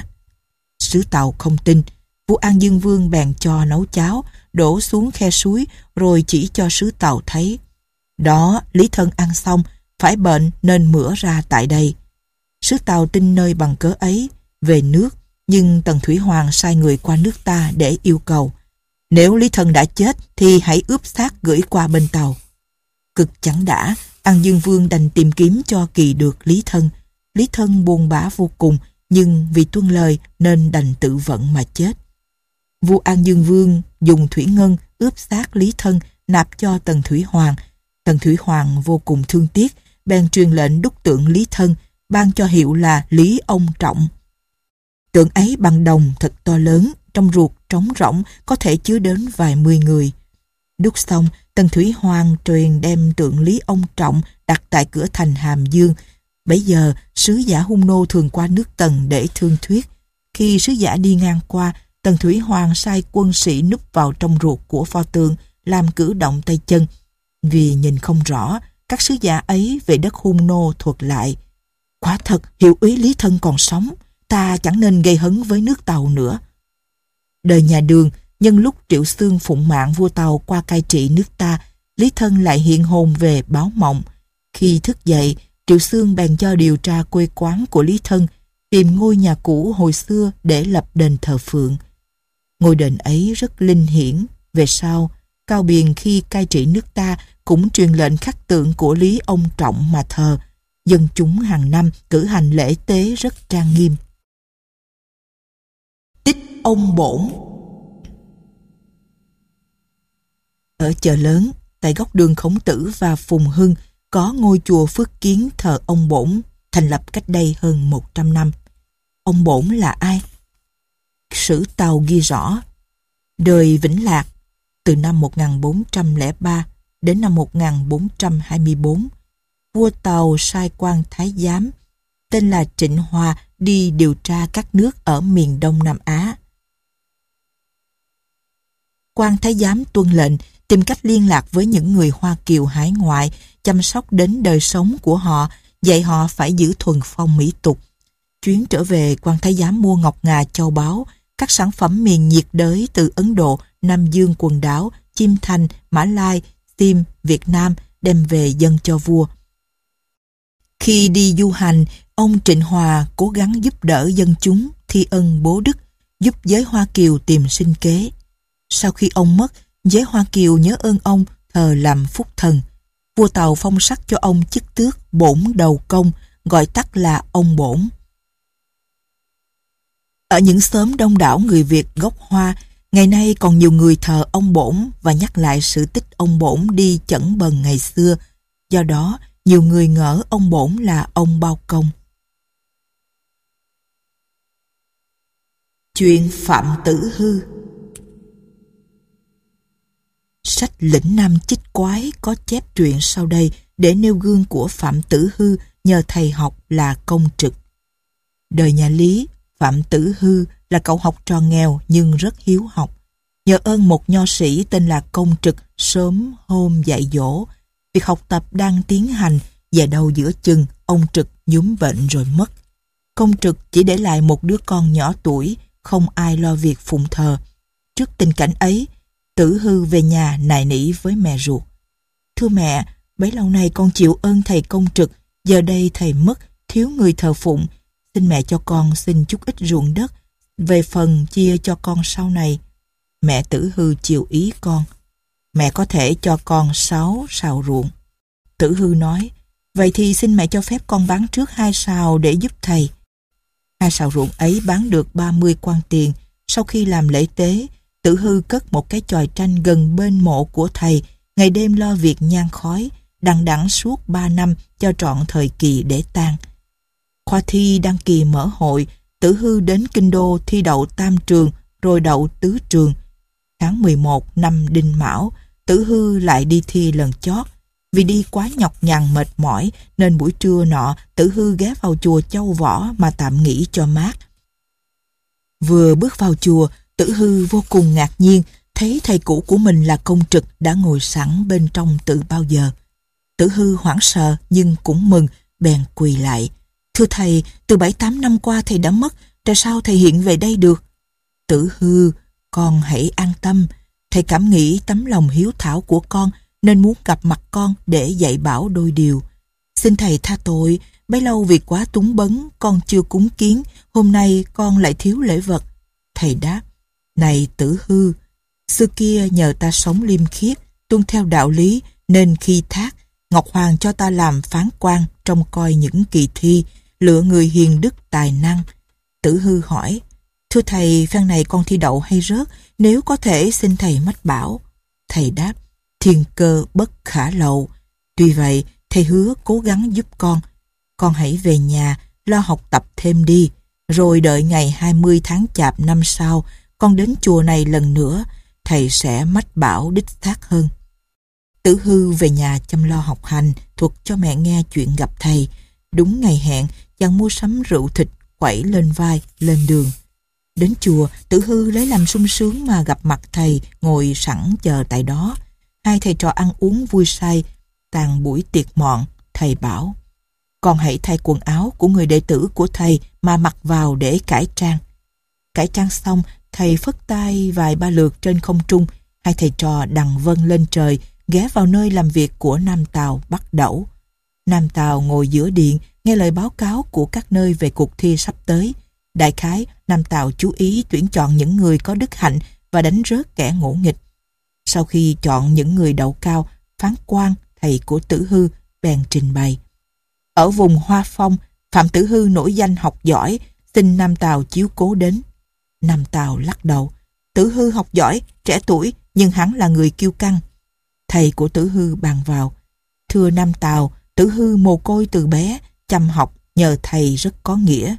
Sứ Tàu không tin, vua An Dương Vương bèn cho nấu cháo, đổ xuống khe suối, rồi chỉ cho sứ Tàu thấy. Đó, Lý Thân ăn xong, phải bệnh nên mửa ra tại đây. Sứ Tàu tin nơi bằng cớ ấy, về nước, nhưng Tần Thủy Hoàng sai người qua nước ta để yêu cầu. Nếu Lý Thân đã chết thì hãy ướp xác gửi qua bên Tàu. Cực chẳng đã, An Dương Vương đành tìm kiếm cho kỳ được Lý Thân. Lý Thân buồn bã vô cùng, nhưng vì tuân lời nên đành tự vận mà chết. Vua An Dương Vương dùng thủy ngân ướp xác Lý Thân nạp cho Tần Thủy Hoàng. Tần Thủy Hoàng vô cùng thương tiếc, bèn truyền lệnh đúc tượng Lý Thân, ban cho hiệu là Lý Ông Trọng. Tượng ấy bằng đồng thật to lớn, trong ruột trống rỗng có thể chứa đến vài mươi người. Đúc xong, Tần Thủy Hoàng truyền đem tượng Lý Ông Trọng đặt tại cửa thành Hàm Dương. Bấy giờ, sứ giả Hung Nô thường qua nước Tần để thương thuyết. Khi sứ giả đi ngang qua, Tần Thủy Hoàng sai quân sĩ núp vào trong ruột của pho tượng, làm cử động tay chân. Vì nhìn không rõ, các sứ giả ấy về đất Hung Nô thuật lại. Quả thật, hiệu úy Lý Thân còn sống, ta chẳng nên gây hấn với nước Tàu nữa. Đời nhà Đường, nhân lúc Triệu Xương phụng mạng vua Tàu qua cai trị nước ta, Lý Thân lại hiện hồn về báo mộng. Khi thức dậy, Triệu Xương bèn cho điều tra quê quán của Lý Thân, tìm ngôi nhà cũ hồi xưa để lập đền thờ phượng. Ngôi đền ấy rất linh hiển. Về sau, Cao Biền khi cai trị nước ta cũng truyền lệnh khắc tượng của Lý Ông Trọng mà thờ. Dân chúng hàng năm cử hành lễ tế rất trang nghiêm. Tích ông bổn. Ở chợ lớn, tại góc đường Khổng Tử và Phùng Hưng, có ngôi chùa Phước Kiến thờ ông Bổn, thành lập cách đây hơn một trăm năm. Ông Bổn là ai? Sử Tàu ghi rõ, đời Vĩnh Lạc, từ năm một nghìn bốn trăm lẻ ba đến năm một nghìn bốn trăm hai mươi tư, vua Tàu sai quan thái giám, tên là Trịnh Hòa, đi điều tra các nước ở miền Đông Nam Á. Quan thái giám tuân lệnh tìm cách liên lạc với những người Hoa Kiều hải ngoại, chăm sóc đến đời sống của họ, dạy họ phải giữ thuần phong mỹ tục. Chuyến trở về, quan thái giám mua ngọc ngà châu báu, các sản phẩm miền nhiệt đới từ Ấn Độ, Nam Dương quần đảo, Chiêm Thành, Mã Lai, Sim, Việt Nam đem về dâng cho vua. Khi đi du hành, ông Trịnh Hòa cố gắng giúp đỡ dân chúng thi ân bố đức, giúp giới Hoa Kiều tìm sinh kế. Sau khi ông mất, giới Hoa Kiều nhớ ơn ông, thờ làm phúc thần. Vua Tàu phong sắc cho ông chức tước Bổn Đầu Công, gọi tắt là ông Bổn. Ở những xóm đông đảo người Việt gốc Hoa, ngày nay còn nhiều người thờ ông Bổn và nhắc lại sự tích ông Bổn đi chẩn bần ngày xưa. Do đó, nhiều người ngỡ ông Bổn là ông Bao Công. Chuyện Phạm Tử Hư. Sách Lĩnh Nam Chích Quái có chép truyện sau đây để nêu gương của Phạm Tử Hư nhờ thầy học là Công Trực. Đời nhà Lý, Phạm Tử Hư là cậu học trò nghèo nhưng rất hiếu học. Nhờ ơn một nho sĩ tên là Công Trực sớm hôm dạy dỗ, việc học tập đang tiến hành, về đâu giữa chừng ông Trực nhúm bệnh rồi mất. Công Trực chỉ để lại một đứa con nhỏ tuổi, không ai lo việc phụng thờ. Trước tình cảnh ấy, Tử Hư về nhà nài nỉ với mẹ ruột. Thưa mẹ, bấy lâu nay con chịu ơn thầy Công Trực, giờ đây thầy mất, thiếu người thờ phụng. Xin mẹ cho con xin chút ít ruộng đất, về phần chia cho con sau này. Mẹ Tử Hư chiều ý con. Mẹ có thể cho con sáu sào ruộng. Tử Hư nói, vậy thì xin mẹ cho phép con bán trước hai sào để giúp thầy. Hai sào ruộng ấy bán được ba mươi quan tiền. Sau khi làm lễ tế, Tử Hư cất một cái chòi tranh gần bên mộ của thầy, ngày đêm lo việc nhang khói, đằng đẵng suốt ba năm cho trọn thời kỳ để tang. Khoa thi đăng kỳ mở hội, Tử Hư đến Kinh Đô thi đậu tam trường, rồi đậu tứ trường. Tháng mười một năm Đinh Mão, Tử Hư lại đi thi lần chót. Vì đi quá nhọc nhằn mệt mỏi, nên buổi trưa nọ Tử Hư ghé vào chùa Châu Võ mà tạm nghỉ cho mát. Vừa bước vào chùa, Tử Hư vô cùng ngạc nhiên, thấy thầy cũ của mình là Công Trực đã ngồi sẵn bên trong từ bao giờ. Tử Hư hoảng sợ nhưng cũng mừng, bèn quỳ lại. Thưa thầy, từ bảy tám năm qua thầy đã mất, tại sao thầy hiện về đây được? Tử Hư, con hãy an tâm, thầy cảm nghĩ tấm lòng hiếu thảo của con nên muốn gặp mặt con để dạy bảo đôi điều. Xin thầy tha tội, bấy lâu việc quá túng bấn, con chưa cúng kiến, hôm nay con lại thiếu lễ vật. Thầy đáp, này Tử Hư, xưa kia nhờ ta sống liêm khiết, tuân theo đạo lý, nên khi thác, Ngọc Hoàng cho ta làm phán quan trông coi những kỳ thi, lựa người hiền đức tài năng. Tử Hư hỏi, thưa thầy, phen này con thi đậu hay rớt, nếu có thể xin thầy mách bảo. Thầy đáp, thiên cơ bất khả lậu. Tuy vậy, thầy hứa cố gắng giúp con. Con hãy về nhà, lo học tập thêm đi, rồi đợi ngày hai mươi tháng Chạp năm sau, con đến chùa này lần nữa, thầy sẽ mách bảo đích xác hơn. Tử Hư về nhà chăm lo học hành, thuật cho mẹ nghe chuyện gặp thầy. Đúng ngày hẹn, chàng mua sắm rượu thịt, quẩy lên vai, lên đường. Đến chùa, Tử Hư lấy làm sung sướng mà gặp mặt thầy, ngồi sẵn chờ tại đó. Hai thầy trò ăn uống vui say. Tàn buổi tiệc mọn, thầy bảo, con hãy thay quần áo của người đệ tử của thầy mà mặc vào để cải trang. Cải trang xong, thầy phất tay vài ba lượt trên không trung, hai thầy trò đằng vân lên trời, ghé vào nơi làm việc của Nam Tào Bắc Đẩu. Nam Tào ngồi giữa điện, nghe lời báo cáo của các nơi về cuộc thi sắp tới. Đại khái, Nam Tào chú ý tuyển chọn những người có đức hạnh và đánh rớt kẻ ngỗ nghịch. Sau khi chọn những người đậu cao, phán quan, thầy của Tử Hư, bèn trình bày. Ở vùng Hoa Phong, Phạm Tử Hư nổi danh học giỏi, xin Nam Tào chiếu cố đến. Nam Tào lắc đầu. Tử Hư học giỏi, trẻ tuổi, nhưng hắn là người kiêu căng. Thầy của Tử Hư bàn vào. Thưa Nam Tào, Tử Hư mồ côi từ bé, chăm học, nhờ thầy rất có nghĩa.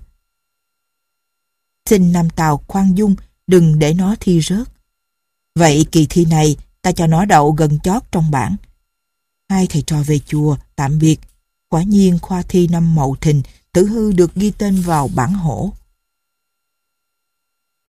Xin Nam Tào khoan dung, đừng để nó thi rớt. Vậy kỳ thi này, ta cho nó đậu gần chót trong bảng. Hai thầy trò về chùa, tạm biệt. Quả nhiên khoa thi năm Mậu Thìn, Tử Hư được ghi tên vào bảng hổ.